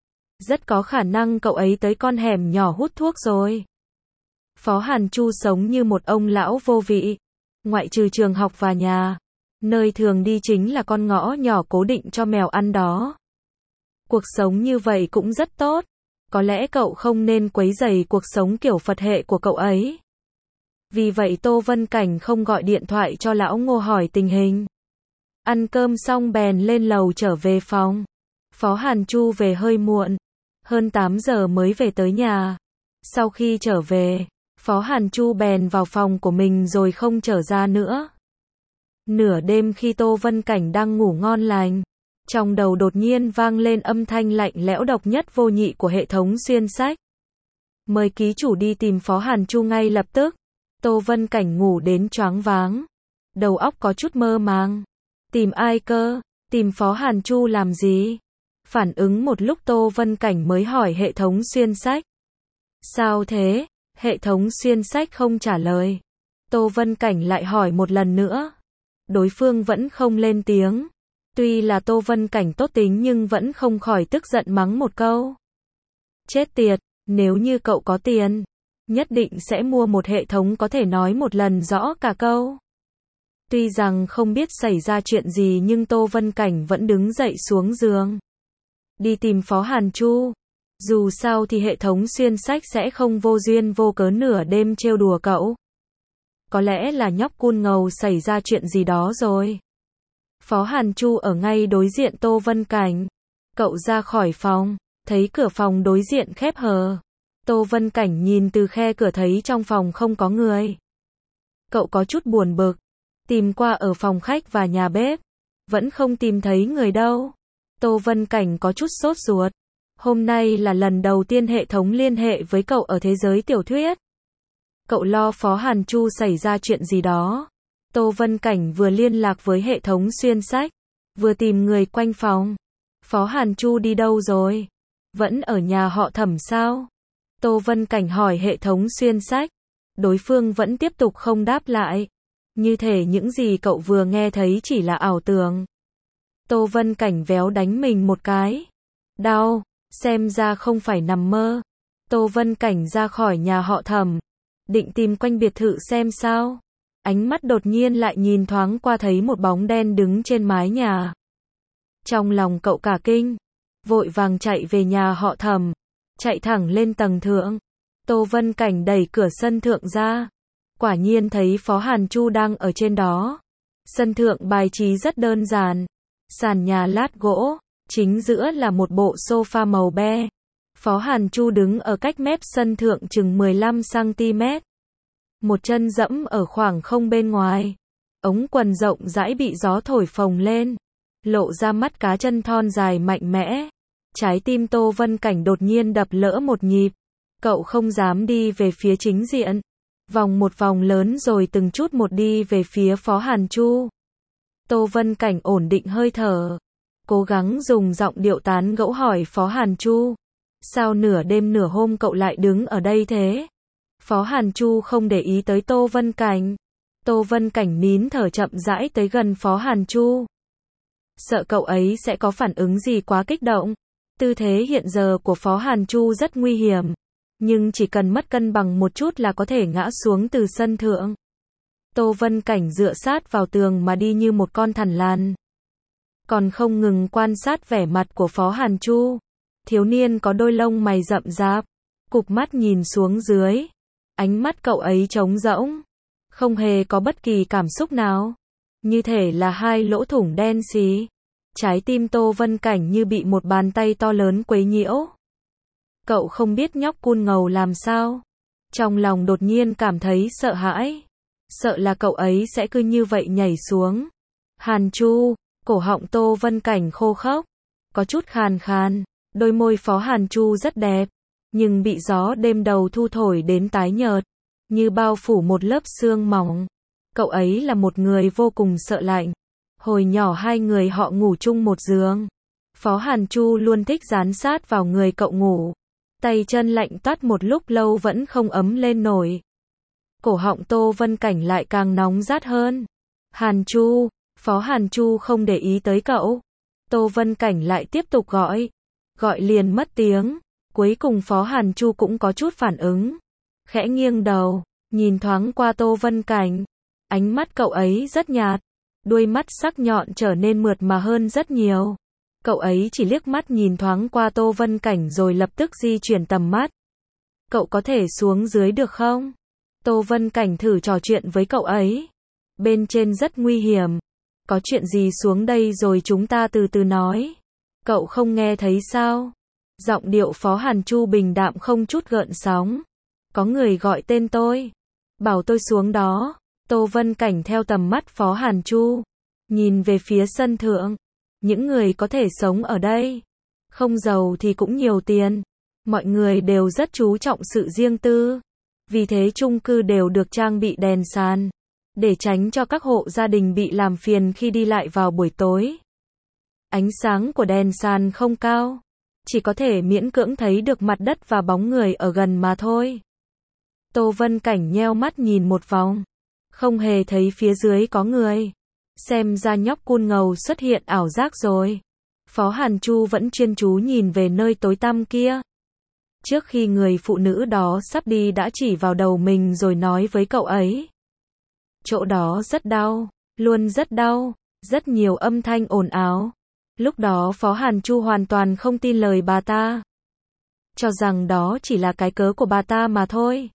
Speaker 1: rất có khả năng cậu ấy tới con hẻm nhỏ hút thuốc rồi. Phó Hàn Chu sống như một ông lão vô vị. Ngoại trừ trường học và nhà, nơi thường đi chính là con ngõ nhỏ cố định cho mèo ăn đó. Cuộc sống như vậy cũng rất tốt. Có lẽ cậu không nên quấy rầy cuộc sống kiểu Phật hệ của cậu ấy. Vì vậy Tô Vân Cảnh không gọi điện thoại cho lão Ngô hỏi tình hình. Ăn cơm xong bèn lên lầu trở về phòng. Phó Hàn Chu về hơi muộn. Hơn tám giờ mới về tới nhà. Sau khi trở về, Phó Hàn Chu bèn vào phòng của mình rồi không trở ra nữa. Nửa đêm khi Tô Vân Cảnh đang ngủ ngon lành, trong đầu đột nhiên vang lên âm thanh lạnh lẽo độc nhất vô nhị của hệ thống xuyên sách. Mời ký chủ đi tìm Phó Hàn Chu ngay lập tức. Tô Vân Cảnh ngủ đến choáng váng. Đầu óc có chút mơ màng. Tìm ai cơ? Tìm Phó Hàn Chu làm gì? Phản ứng một lúc Tô Vân Cảnh mới hỏi hệ thống xuyên sách. Sao thế? Hệ thống xuyên sách không trả lời. Tô Vân Cảnh lại hỏi một lần nữa. Đối phương vẫn không lên tiếng. Tuy là Tô Vân Cảnh tốt tính nhưng vẫn không khỏi tức giận mắng một câu. Chết tiệt, nếu như cậu có tiền, nhất định sẽ mua một hệ thống có thể nói một lần rõ cả câu. Tuy rằng không biết xảy ra chuyện gì nhưng Tô Vân Cảnh vẫn đứng dậy xuống giường. Đi tìm Phó Hàn Chu. Dù sao thì hệ thống xuyên sách sẽ không vô duyên vô cớ nửa đêm trêu đùa cậu. Có lẽ là nhóc cun ngầu xảy ra chuyện gì đó rồi. Phó Hàn Chu ở ngay đối diện Tô Vân Cảnh. Cậu ra khỏi phòng, thấy cửa phòng đối diện khép hờ. Tô Vân Cảnh nhìn từ khe cửa thấy trong phòng không có người. Cậu có chút buồn bực. Tìm qua ở phòng khách và nhà bếp. Vẫn không tìm thấy người đâu. Tô Vân Cảnh có chút sốt ruột. Hôm nay là lần đầu tiên hệ thống liên hệ với cậu ở thế giới tiểu thuyết. Cậu lo Phó Hàn Chu xảy ra chuyện gì đó. Tô Vân Cảnh vừa liên lạc với hệ thống xuyên sách, vừa tìm người quanh phòng. Phó Hàn Chu đi đâu rồi? Vẫn ở nhà họ Thẩm sao? Tô Vân Cảnh hỏi hệ thống xuyên sách. Đối phương vẫn tiếp tục không đáp lại. Như thể những gì cậu vừa nghe thấy chỉ là ảo tưởng. Tô Vân Cảnh véo đánh mình một cái. Đau, xem ra không phải nằm mơ. Tô Vân Cảnh ra khỏi nhà họ Thẩm, định tìm quanh biệt thự xem sao. Ánh mắt đột nhiên lại nhìn thoáng qua thấy một bóng đen đứng trên mái nhà. Trong lòng cậu cả kinh, vội vàng chạy về nhà họ Thẩm, chạy thẳng lên tầng thượng. Tô Vân Cảnh đẩy cửa sân thượng ra, quả nhiên thấy Phó Hàn Chu đang ở trên đó. Sân thượng bài trí rất đơn giản, sàn nhà lát gỗ, chính giữa là một bộ sofa màu be. Phó Hàn Chu đứng ở cách mép sân thượng chừng mười lăm xăng ti mét. Một chân dẫm ở khoảng không bên ngoài. Ống quần rộng rãi bị gió thổi phồng lên, lộ ra mắt cá chân thon dài mạnh mẽ. Trái tim Tô Vân Cảnh đột nhiên đập lỡ một nhịp. Cậu không dám đi về phía chính diện. Vòng một vòng lớn rồi từng chút một đi về phía Phó Hàn Chu. Tô Vân Cảnh ổn định hơi thở, cố gắng dùng giọng điệu tán gẫu hỏi Phó Hàn Chu. Sao nửa đêm nửa hôm cậu lại đứng ở đây thế? Phó Hàn Chu không để ý tới Tô Vân Cảnh. Tô Vân Cảnh nín thở chậm rãi tới gần Phó Hàn Chu. Sợ cậu ấy sẽ có phản ứng gì quá kích động. Tư thế hiện giờ của Phó Hàn Chu rất nguy hiểm. Nhưng chỉ cần mất cân bằng một chút là có thể ngã xuống từ sân thượng. Tô Vân Cảnh dựa sát vào tường mà đi như một con thằn lằn. Còn không ngừng quan sát vẻ mặt của Phó Hàn Chu. Thiếu niên có đôi lông mày rậm rạp, cụp mắt nhìn xuống dưới. Ánh mắt cậu ấy trống rỗng, không hề có bất kỳ cảm xúc nào. Như thể là hai lỗ thủng đen xì. Trái tim Tô Vân Cảnh như bị một bàn tay to lớn quấy nhiễu. Cậu không biết nhóc cun ngầu làm sao. Trong lòng đột nhiên cảm thấy sợ hãi. Sợ là cậu ấy sẽ cứ như vậy nhảy xuống. Hàn Chu, cổ họng Tô Vân Cảnh khô khốc, có chút khàn khàn. Đôi môi Phó Hàn Chu rất đẹp, nhưng bị gió đêm đầu thu thổi đến tái nhợt, như bao phủ một lớp sương mỏng. Cậu ấy là một người vô cùng sợ lạnh. Hồi nhỏ hai người họ ngủ chung một giường. Phó Hàn Chu luôn thích dán sát vào người cậu ngủ. Tay chân lạnh toát một lúc lâu vẫn không ấm lên nổi. Cổ họng Tô Vân Cảnh lại càng nóng rát hơn. Hàn Chu, Phó Hàn Chu không để ý tới cậu. Tô Vân Cảnh lại tiếp tục gọi. Gọi liền mất tiếng. Cuối cùng Phó Hàn Chu cũng có chút phản ứng. Khẽ nghiêng đầu, nhìn thoáng qua Tô Vân Cảnh. Ánh mắt cậu ấy rất nhạt, đuôi mắt sắc nhọn trở nên mượt mà hơn rất nhiều. Cậu ấy chỉ liếc mắt nhìn thoáng qua Tô Vân Cảnh rồi lập tức di chuyển tầm mắt. Cậu có thể xuống dưới được không? Tô Vân Cảnh thử trò chuyện với cậu ấy. Bên trên rất nguy hiểm. Có chuyện gì xuống đây rồi chúng ta từ từ nói. Cậu không nghe thấy sao? Giọng điệu Phó Hàn Chu bình đạm không chút gợn sóng. Có người gọi tên tôi. Bảo tôi xuống đó. Tô Vân Cảnh theo tầm mắt Phó Hàn Chu. Nhìn về phía sân thượng. Những người có thể sống ở đây. Không giàu thì cũng nhiều tiền. Mọi người đều rất chú trọng sự riêng tư. Vì thế chung cư đều được trang bị đèn sàn. Để tránh cho các hộ gia đình bị làm phiền khi đi lại vào buổi tối. Ánh sáng của đèn sàn không cao. Chỉ có thể miễn cưỡng thấy được mặt đất và bóng người ở gần mà thôi. Tô Vân Cảnh nheo mắt nhìn một vòng. Không hề thấy phía dưới có người. Xem ra nhóc cun ngầu xuất hiện ảo giác rồi. Phó Hàn Chu vẫn chuyên chú nhìn về nơi tối tăm kia. Trước khi người phụ nữ đó sắp đi đã chỉ vào đầu mình rồi nói với cậu ấy. Chỗ đó rất đau, luôn rất đau, rất nhiều âm thanh ồn ào. Lúc đó Phó Hàn Chu hoàn toàn không tin lời bà ta. Cho rằng đó chỉ là cái cớ của bà ta mà thôi.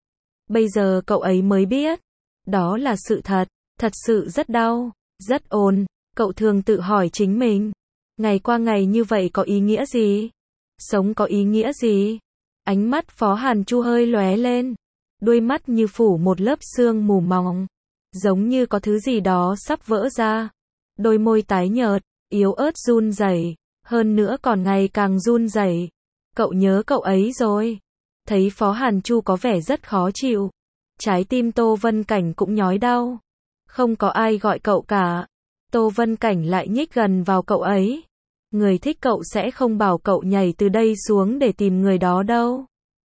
Speaker 1: Bây giờ cậu ấy mới biết. Đó là sự thật, thật sự rất đau, rất ồn. Cậu thường tự hỏi chính mình. Ngày qua ngày như vậy có ý nghĩa gì? Sống có ý nghĩa gì? Ánh mắt Phó Hàn Chu hơi lóe lên. Đuôi mắt như phủ một lớp sương mù mỏng. Giống như có thứ gì đó sắp vỡ ra. Đôi môi tái nhợt, yếu ớt run rẩy, hơn nữa còn ngày càng run rẩy. Cậu nhớ cậu ấy rồi. Thấy Phó Hàn Chu có vẻ rất khó chịu. Trái tim Tô Vân Cảnh cũng nhói đau. Không có ai gọi cậu cả. Tô Vân Cảnh lại nhích gần vào cậu ấy. Người thích cậu sẽ không bảo cậu nhảy từ đây xuống để tìm người đó đâu.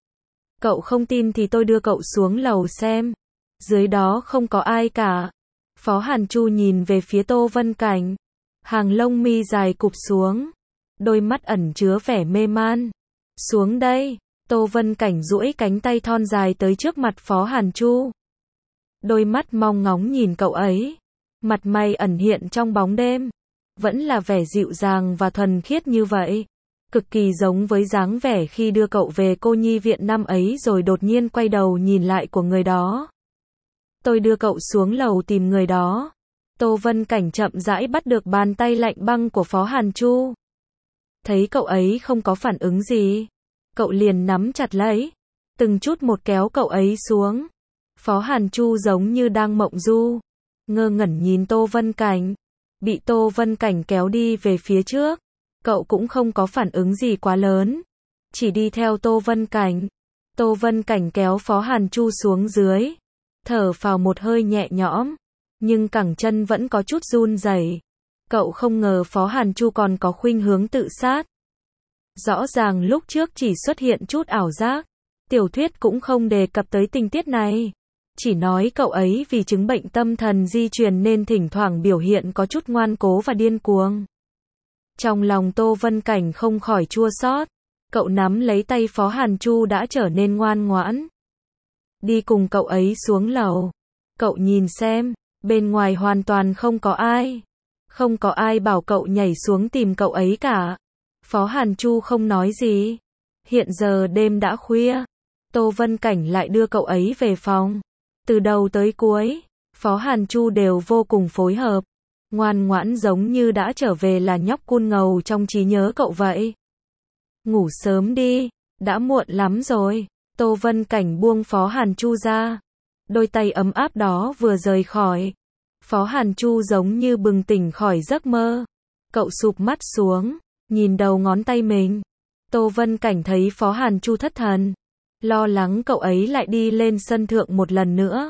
Speaker 1: Cậu không tin thì tôi đưa cậu xuống lầu xem. Dưới đó không có ai cả. Phó Hàn Chu nhìn về phía Tô Vân Cảnh. Hàng lông mi dài cụp xuống. Đôi mắt ẩn chứa vẻ mê man. Xuống đây. Tô Vân Cảnh duỗi cánh tay thon dài tới trước mặt Phó Hàn Chu. Đôi mắt mong ngóng nhìn cậu ấy. Mặt mày ẩn hiện trong bóng đêm. Vẫn là vẻ dịu dàng và thuần khiết như vậy. Cực kỳ giống với dáng vẻ khi đưa cậu về cô nhi viện năm ấy rồi đột nhiên quay đầu nhìn lại của người đó. Tôi đưa cậu xuống lầu tìm người đó. Tô Vân Cảnh chậm rãi bắt được bàn tay lạnh băng của Phó Hàn Chu. Thấy cậu ấy không có phản ứng gì. Cậu liền nắm chặt lấy. Từng chút một kéo cậu ấy xuống. Phó Hàn Chu giống như đang mộng du. Ngơ ngẩn nhìn Tô Vân Cảnh. Bị Tô Vân Cảnh kéo đi về phía trước. Cậu cũng không có phản ứng gì quá lớn. Chỉ đi theo Tô Vân Cảnh. Tô Vân Cảnh kéo Phó Hàn Chu xuống dưới. Thở phào một hơi nhẹ nhõm. Nhưng cẳng chân vẫn có chút run rẩy. Cậu không ngờ Phó Hàn Chu còn có khuynh hướng tự sát. Rõ ràng lúc trước chỉ xuất hiện chút ảo giác. Tiểu thuyết cũng không đề cập tới tình tiết này. Chỉ nói cậu ấy vì chứng bệnh tâm thần di truyền nên thỉnh thoảng biểu hiện có chút ngoan cố và điên cuồng. Trong lòng Tô Vân Cảnh không khỏi chua xót. Cậu nắm lấy tay Phó Hàn Chu đã trở nên ngoan ngoãn. Đi cùng cậu ấy xuống lầu. Cậu nhìn xem, bên ngoài hoàn toàn không có ai. Không có ai bảo cậu nhảy xuống tìm cậu ấy cả. Phó Hàn Chu không nói gì. Hiện giờ đêm đã khuya. Tô Vân Cảnh lại đưa cậu ấy về phòng. Từ đầu tới cuối, Phó Hàn Chu đều vô cùng phối hợp. Ngoan ngoãn giống như đã trở về là nhóc cun ngầu trong trí nhớ cậu vậy. Ngủ sớm đi, đã muộn lắm rồi. Tô Vân Cảnh buông Phó Hàn Chu ra. Đôi tay ấm áp đó vừa rời khỏi. Phó Hàn Chu giống như bừng tỉnh khỏi giấc mơ. Cậu sụp mắt xuống, nhìn đầu ngón tay mình. Tô Vân Cảnh thấy Phó Hàn Chu thất thần. Lo lắng cậu ấy lại đi lên sân thượng một lần nữa.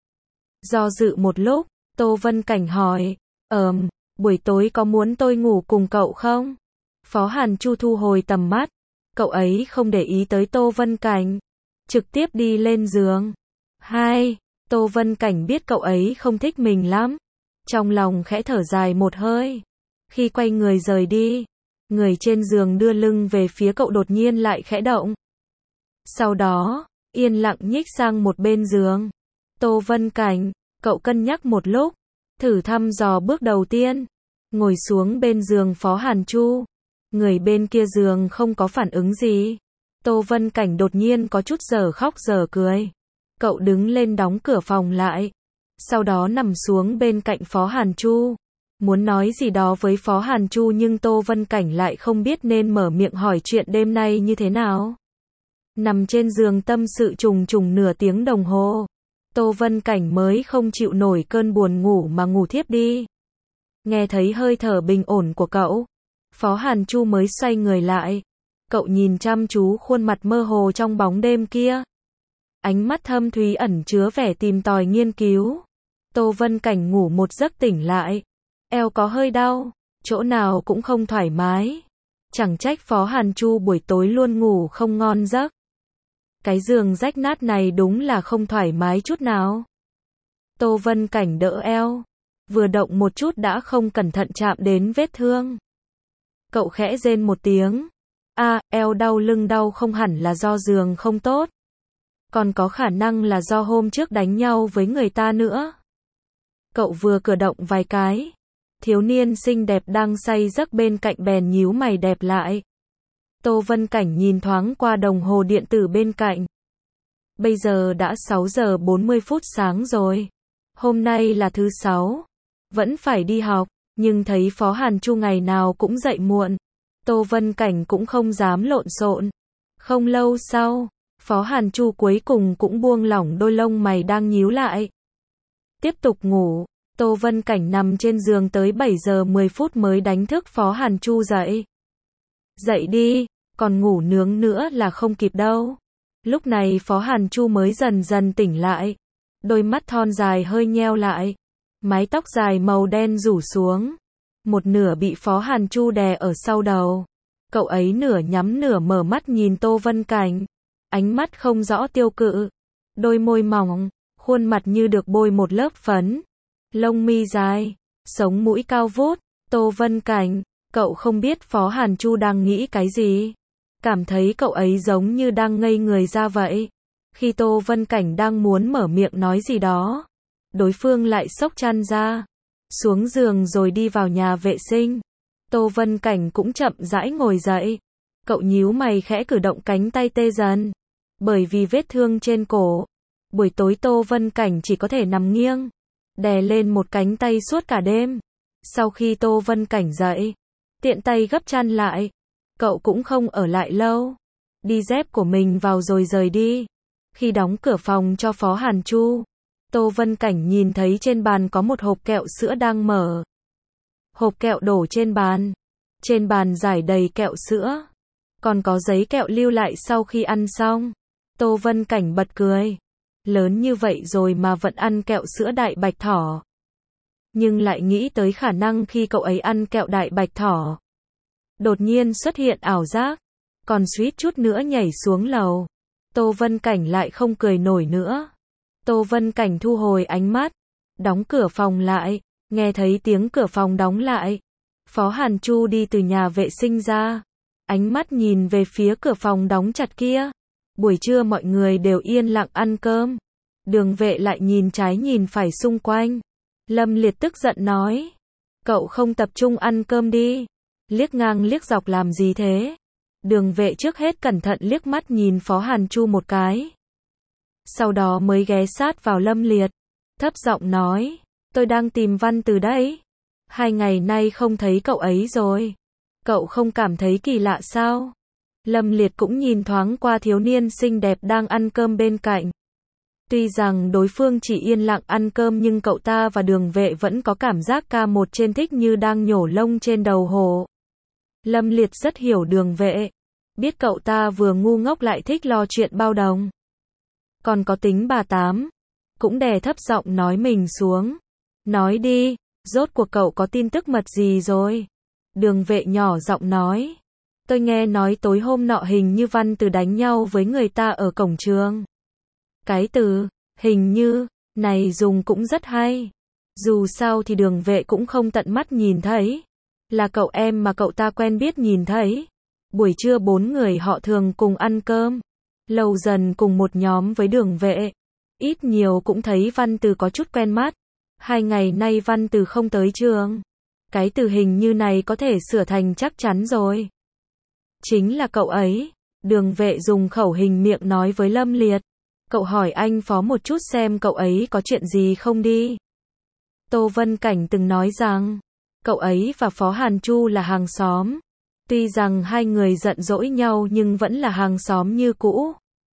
Speaker 1: Do dự một lúc, Tô Vân Cảnh hỏi, Ờm, buổi tối có muốn tôi ngủ cùng cậu không? Phó Hàn Chu thu hồi tầm mắt. Cậu ấy không để ý tới Tô Vân Cảnh. Trực tiếp đi lên giường. Hai, Tô Vân Cảnh biết cậu ấy không thích mình lắm. Trong lòng khẽ thở dài một hơi. Khi quay người rời đi, người trên giường đưa lưng về phía cậu đột nhiên lại khẽ động. Sau đó, yên lặng nhích sang một bên giường. Tô Vân Cảnh, Cậu cân nhắc một lúc, thử thăm dò bước đầu tiên, ngồi xuống bên giường Phó Hàn Chu. Người bên kia giường không có phản ứng gì. Tô Vân Cảnh đột nhiên có chút giờ khóc giờ cười. Cậu đứng lên đóng cửa phòng lại, sau đó nằm xuống bên cạnh Phó Hàn Chu. Muốn nói gì đó với Phó Hàn Chu nhưng Tô Vân Cảnh lại không biết nên mở miệng hỏi chuyện đêm nay như thế nào. Nằm trên giường tâm sự trùng trùng nửa tiếng đồng hồ, Tô Vân Cảnh mới không chịu nổi cơn buồn ngủ mà ngủ thiếp đi. Nghe thấy hơi thở bình ổn của cậu, Phó Hàn Chu mới xoay người lại. Cậu nhìn chăm chú khuôn mặt mơ hồ trong bóng đêm kia. Ánh mắt thâm thúy ẩn chứa vẻ tìm tòi nghiên cứu. Tô Vân Cảnh ngủ một giấc tỉnh lại. Eo có hơi đau, chỗ nào cũng không thoải mái. Chẳng trách Phó Hàn Chu buổi tối luôn ngủ không ngon giấc. Cái giường rách nát này đúng là không thoải mái chút nào. Tô Vân Cảnh đỡ eo, vừa động một chút đã không cẩn thận chạm đến vết thương. Cậu khẽ rên một tiếng. A, à, eo đau lưng đau không hẳn là do giường không tốt. Còn có khả năng là do hôm trước đánh nhau với người ta nữa. Cậu vừa cử động vài cái, thiếu niên xinh đẹp đang say giấc bên cạnh bèn nhíu mày đẹp lại. Tô Vân Cảnh nhìn thoáng qua đồng hồ điện tử bên cạnh. Bây giờ đã sáu giờ bốn mươi phút sáng rồi. Hôm nay là thứ sáu, vẫn phải đi học, nhưng thấy Phó Hàn Chu ngày nào cũng dậy muộn. Tô Vân Cảnh cũng không dám lộn xộn. Không lâu sau, Phó Hàn Chu cuối cùng cũng buông lỏng đôi lông mày đang nhíu lại. Tiếp tục ngủ, Tô Vân Cảnh nằm trên giường tới bảy giờ mười phút mới đánh thức Phó Hàn Chu dậy. Dậy đi, còn ngủ nướng nữa là không kịp đâu. Lúc này Phó Hàn Chu mới dần dần tỉnh lại. Đôi mắt thon dài hơi nheo lại. Mái tóc dài màu đen rủ xuống. Một nửa bị Phó Hàn Chu đè ở sau đầu. Cậu ấy nửa nhắm nửa mở mắt nhìn Tô Vân Cảnh. Ánh mắt không rõ tiêu cự. Đôi môi mỏng, khuôn mặt như được bôi một lớp phấn. Lông mi dài, sống mũi cao vút. Tô Vân Cảnh, cậu không biết Phó Hàn Chu đang nghĩ cái gì. Cảm thấy cậu ấy giống như đang ngây người ra vậy. Khi Tô Vân Cảnh đang muốn mở miệng nói gì đó, đối phương lại xốc chăn ra, xuống giường rồi đi vào nhà vệ sinh. Tô Vân Cảnh cũng chậm rãi ngồi dậy. Cậu nhíu mày khẽ cử động cánh tay tê dần. Bởi vì vết thương trên cổ, buổi tối Tô Vân Cảnh chỉ có thể nằm nghiêng, đè lên một cánh tay suốt cả đêm. Sau khi Tô Vân Cảnh dậy, tiện tay gấp chăn lại. Cậu cũng không ở lại lâu, đi dép của mình vào rồi rời đi. Khi đóng cửa phòng cho Phó Hàn Chu, Tô Vân Cảnh nhìn thấy trên bàn có một hộp kẹo sữa đang mở. Hộp kẹo đổ trên bàn. Trên bàn rải đầy kẹo sữa. Còn có giấy kẹo lưu lại sau khi ăn xong. Tô Vân Cảnh bật cười. Lớn như vậy rồi mà vẫn ăn kẹo sữa đại bạch thỏ. Nhưng lại nghĩ tới khả năng khi cậu ấy ăn kẹo đại bạch thỏ, đột nhiên xuất hiện ảo giác, còn suýt chút nữa nhảy xuống lầu. Tô Vân Cảnh lại không cười nổi nữa. Tô Vân Cảnh thu hồi ánh mắt, đóng cửa phòng lại, nghe thấy tiếng cửa phòng đóng lại. Phó Hàn Chu đi từ nhà vệ sinh ra, ánh mắt nhìn về phía cửa phòng đóng chặt kia. Buổi trưa mọi người đều yên lặng ăn cơm. Đường Vệ lại nhìn trái nhìn phải xung quanh. Lâm Liệt tức giận nói, cậu không tập trung ăn cơm đi. Liếc ngang liếc dọc làm gì thế? Đường Vệ trước hết cẩn thận liếc mắt nhìn Phó Hàn Chu một cái. Sau đó mới ghé sát vào Lâm Liệt, thấp giọng nói, tôi đang tìm Văn Từ đấy. Hai ngày nay không thấy cậu ấy rồi. Cậu không cảm thấy kỳ lạ sao? Lâm Liệt cũng nhìn thoáng qua thiếu niên xinh đẹp đang ăn cơm bên cạnh. Tuy rằng đối phương chỉ yên lặng ăn cơm nhưng cậu ta và Đường Vệ vẫn có cảm giác ca một trên thích như đang nhổ lông trên đầu hổ. Lâm Liệt rất hiểu Đường Vệ. Biết cậu ta vừa ngu ngốc lại thích lo chuyện bao đồng. Còn có tính bà tám. Cũng đè thấp giọng nói mình xuống. Nói đi, rốt cuộc cậu có tin tức mật gì rồi? Đường Vệ nhỏ giọng nói. Tôi nghe nói tối hôm nọ hình như Văn Từ đánh nhau với người ta ở cổng trường. Cái từ, hình như, này dùng cũng rất hay. Dù sao thì Đường Vệ cũng không tận mắt nhìn thấy. Là cậu em mà cậu ta quen biết nhìn thấy. Buổi trưa bốn người họ thường cùng ăn cơm. Lâu dần cùng một nhóm với Đường Vệ. Ít nhiều cũng thấy Văn Từ có chút quen mắt. Hai ngày nay Văn Từ không tới trường. Cái từ hình như này có thể sửa thành chắc chắn rồi. Chính là cậu ấy. Đường Vệ dùng khẩu hình miệng nói với Lâm Liệt. Cậu hỏi anh Phó một chút xem cậu ấy có chuyện gì không đi. Tô Vân Cảnh từng nói rằng, cậu ấy và Phó Hàn Chu là hàng xóm. Tuy rằng hai người giận dỗi nhau nhưng vẫn là hàng xóm như cũ.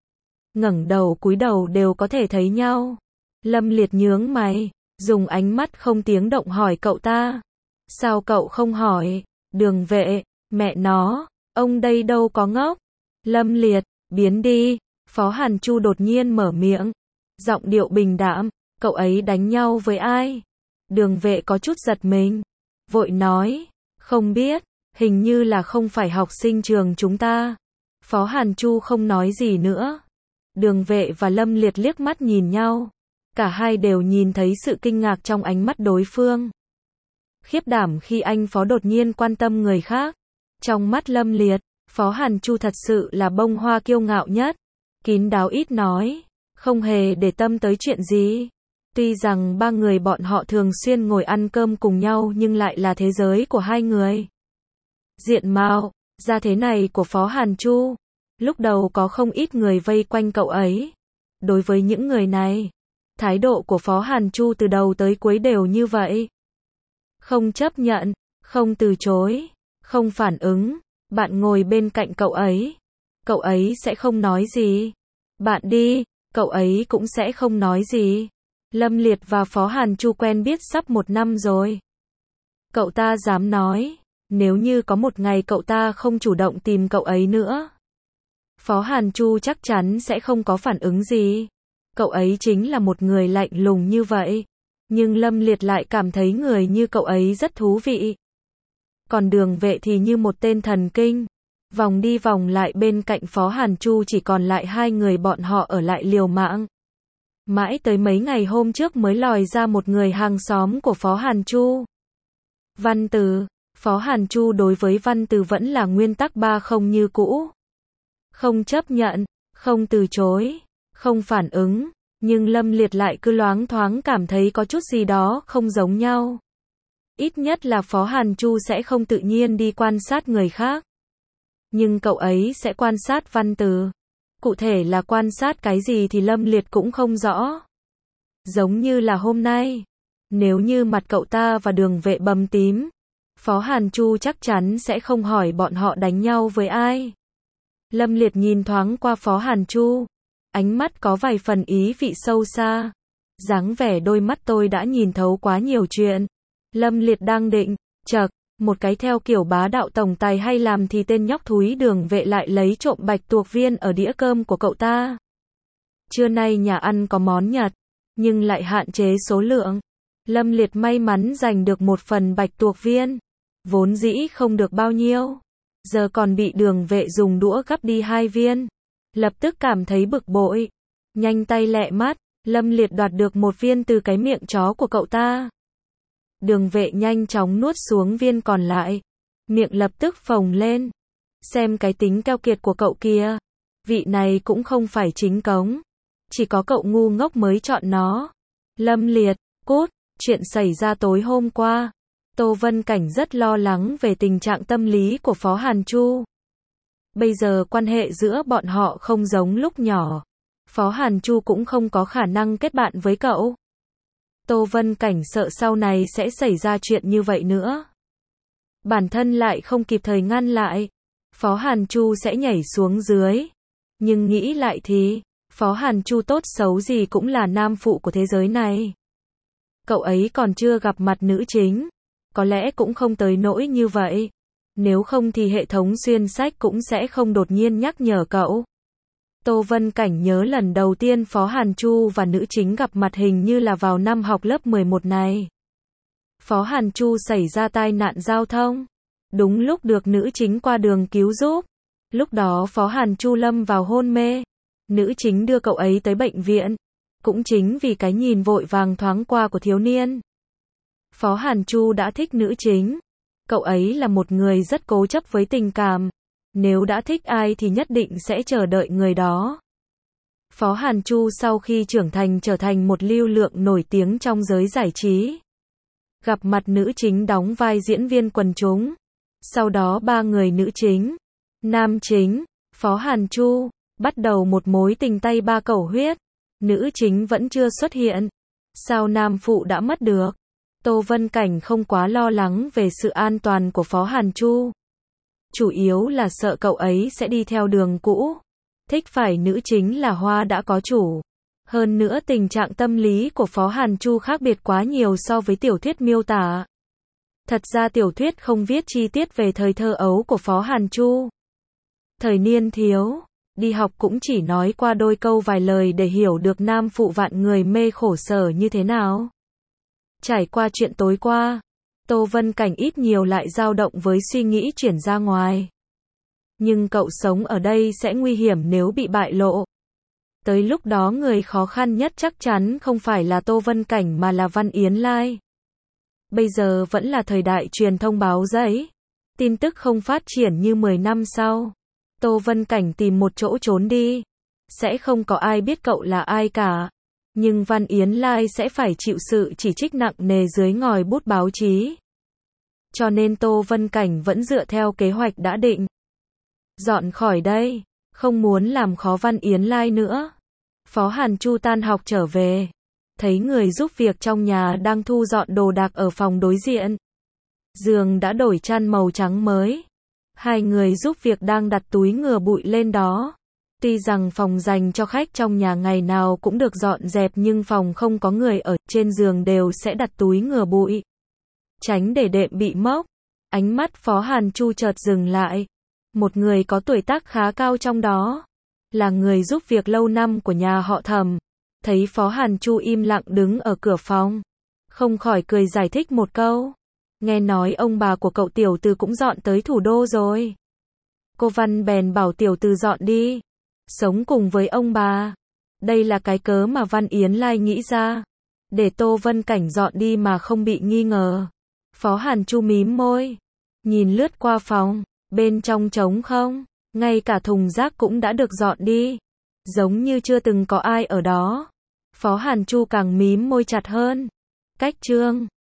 Speaker 1: Ngẩng đầu cúi đầu đều có thể thấy nhau. Lâm Liệt nhướng mày, dùng ánh mắt không tiếng động hỏi cậu ta. Sao cậu không hỏi? Đường Vệ, mẹ nó, ông đây đâu có ngốc. Lâm Liệt, biến đi. Phó Hàn Chu đột nhiên mở miệng. Giọng điệu bình đạm, cậu ấy đánh nhau với ai? Đường Vệ có chút giật mình. Vội nói, không biết, hình như là không phải học sinh trường chúng ta. Phó Hàn Chu không nói gì nữa. Đường Vệ và Lâm Liệt liếc mắt nhìn nhau. Cả hai đều nhìn thấy sự kinh ngạc trong ánh mắt đối phương. Khiếp đảm khi anh Phó đột nhiên quan tâm người khác. Trong mắt Lâm Liệt, Phó Hàn Chu thật sự là bông hoa kiêu ngạo nhất. Kín đáo ít nói, không hề để tâm tới chuyện gì. Tuy rằng ba người bọn họ thường xuyên ngồi ăn cơm cùng nhau nhưng lại là thế giới của hai người. Diện mạo, ra thế này của Phó Hàn Chu. Lúc đầu có không ít người vây quanh cậu ấy. Đối với những người này, thái độ của Phó Hàn Chu từ đầu tới cuối đều như vậy. Không chấp nhận, không từ chối, không phản ứng. Bạn ngồi bên cạnh cậu ấy. Cậu ấy sẽ không nói gì. Bạn đi, cậu ấy cũng sẽ không nói gì. Lâm Liệt và Phó Hàn Chu quen biết sắp một năm rồi. Cậu ta dám nói, nếu như có một ngày cậu ta không chủ động tìm cậu ấy nữa, Phó Hàn Chu chắc chắn sẽ không có phản ứng gì. Cậu ấy chính là một người lạnh lùng như vậy. Nhưng Lâm Liệt lại cảm thấy người như cậu ấy rất thú vị. Còn Đường Vệ thì như một tên thần kinh. Vòng đi vòng lại bên cạnh Phó Hàn Chu chỉ còn lại hai người bọn họ ở lại liều mạng. Mãi tới mấy ngày hôm trước mới lòi ra một người hàng xóm của Phó Hàn Chu. Văn Từ. Phó Hàn Chu đối với Văn Từ vẫn là nguyên tắc ba không như cũ. Không chấp nhận, không từ chối, không phản ứng. Nhưng Lâm Liệt lại cứ loáng thoáng cảm thấy có chút gì đó không giống nhau. Ít nhất là Phó Hàn Chu sẽ không tự nhiên đi quan sát người khác. Nhưng cậu ấy sẽ quan sát Văn Từ. Cụ thể là quan sát cái gì thì Lâm Liệt cũng không rõ. Giống như là hôm nay. Nếu như mặt cậu ta và Đường Vệ bầm tím, Phó Hàn Chu chắc chắn sẽ không hỏi bọn họ đánh nhau với ai. Lâm Liệt nhìn thoáng qua Phó Hàn Chu. Ánh mắt có vài phần ý vị sâu xa. Dáng vẻ đôi mắt tôi đã nhìn thấu quá nhiều chuyện. Lâm Liệt đang định, chậc, một cái theo kiểu bá đạo tổng tài hay làm thì tên nhóc thúi Đường Vệ lại lấy trộm bạch tuộc viên ở đĩa cơm của cậu ta. Trưa nay nhà ăn có món Nhật, nhưng lại hạn chế số lượng. Lâm Liệt may mắn giành được một phần bạch tuộc viên. Vốn dĩ không được bao nhiêu. Giờ còn bị Đường Vệ dùng đũa gắp đi hai viên. Lập tức cảm thấy bực bội. Nhanh tay lẹ mắt, Lâm Liệt đoạt được một viên từ cái miệng chó của cậu ta. Đường Vệ nhanh chóng nuốt xuống viên còn lại. Miệng lập tức phồng lên. Xem cái tính keo kiệt của cậu kia. Vị này cũng không phải chính cống. Chỉ có cậu ngu ngốc mới chọn nó. Lâm Liệt, cút, chuyện xảy ra tối hôm qua. Tô Vân Cảnh rất lo lắng về tình trạng tâm lý của Phó Hàn Chu. Bây giờ quan hệ giữa bọn họ không giống lúc nhỏ. Phó Hàn Chu cũng không có khả năng kết bạn với cậu. Tô Vân Cảnh sợ sau này sẽ xảy ra chuyện như vậy nữa. Bản thân lại không kịp thời ngăn lại. Phó Hàn Chu sẽ nhảy xuống dưới. Nhưng nghĩ lại thì, Phó Hàn Chu tốt xấu gì cũng là nam phụ của thế giới này. Cậu ấy còn chưa gặp mặt nữ chính. Có lẽ cũng không tới nỗi như vậy. Nếu không thì hệ thống xuyên sách cũng sẽ không đột nhiên nhắc nhở cậu. Tô Vân Cảnh nhớ lần đầu tiên Phó Hàn Chu và nữ chính gặp mặt hình như là vào năm học lớp mười một này. Phó Hàn Chu xảy ra tai nạn giao thông. Đúng lúc được nữ chính qua đường cứu giúp. Lúc đó Phó Hàn Chu lâm vào hôn mê. Nữ chính đưa cậu ấy tới bệnh viện. Cũng chính vì cái nhìn vội vàng thoáng qua của thiếu niên. Phó Hàn Chu đã thích nữ chính. Cậu ấy là một người rất cố chấp với tình cảm. Nếu đã thích ai thì nhất định sẽ chờ đợi người đó. Phó Hàn Chu sau khi trưởng thành trở thành một lưu lượng nổi tiếng trong giới giải trí. Gặp mặt nữ chính đóng vai diễn viên quần chúng. Sau đó ba người nữ chính, nam chính, Phó Hàn Chu, bắt đầu một mối tình tay ba cầu huyết. Nữ chính vẫn chưa xuất hiện. Sao nam phụ đã mất được? Tô Vân Cảnh không quá lo lắng về sự an toàn của Phó Hàn Chu. Chủ yếu là sợ cậu ấy sẽ đi theo đường cũ. Thích phải nữ chính là hoa đã có chủ. Hơn nữa tình trạng tâm lý của Phó Hàn Chu khác biệt quá nhiều so với tiểu thuyết miêu tả. Thật ra tiểu thuyết không viết chi tiết về thời thơ ấu của Phó Hàn Chu. Thời niên thiếu, đi học cũng chỉ nói qua đôi câu vài lời để hiểu được nam phụ vạn người mê khổ sở như thế nào. Trải qua chuyện tối qua, Tô Vân Cảnh ít nhiều lại dao động với suy nghĩ chuyển ra ngoài. Nhưng cậu sống ở đây sẽ nguy hiểm nếu bị bại lộ. Tới lúc đó người khó khăn nhất chắc chắn không phải là Tô Vân Cảnh mà là Văn Yến Lai. Bây giờ vẫn là thời đại truyền thông báo giấy. Tin tức không phát triển như mười năm sau. Tô Vân Cảnh tìm một chỗ trốn đi. Sẽ không có ai biết cậu là ai cả. Nhưng Văn Yến Lai sẽ phải chịu sự chỉ trích nặng nề dưới ngòi bút báo chí. Cho nên Tô Vân Cảnh vẫn dựa theo kế hoạch đã định. Dọn khỏi đây. Không muốn làm khó Văn Yến Lai nữa. Phó Hàn Chu tan học trở về. Thấy người giúp việc trong nhà đang thu dọn đồ đạc ở phòng đối diện. Giường đã đổi chăn màu trắng mới. Hai người giúp việc đang đặt túi ngừa bụi lên đó. Tuy rằng phòng dành cho khách trong nhà ngày nào cũng được dọn dẹp nhưng phòng không có người ở, trên giường đều sẽ đặt túi ngừa bụi. Tránh để đệm bị mốc. Ánh mắt Phó Hàn Chu chợt dừng lại. Một người có tuổi tác khá cao trong đó. Là người giúp việc lâu năm của nhà họ Thẩm. Thấy Phó Hàn Chu im lặng đứng ở cửa phòng. Không khỏi cười giải thích một câu. Nghe nói ông bà của cậu tiểu tử cũng dọn tới thủ đô rồi. Cô Văn bèn bảo tiểu tử dọn đi. Sống cùng với ông bà. Đây là cái cớ mà Văn Yến Lai nghĩ ra. Để Tô Vân Cảnh dọn đi mà không bị nghi ngờ. Phó Hàn Chu mím môi. Nhìn lướt qua phòng. Bên trong trống không. Ngay cả thùng rác cũng đã được dọn đi. Giống như chưa từng có ai ở đó. Phó Hàn Chu càng mím môi chặt hơn. Cách chương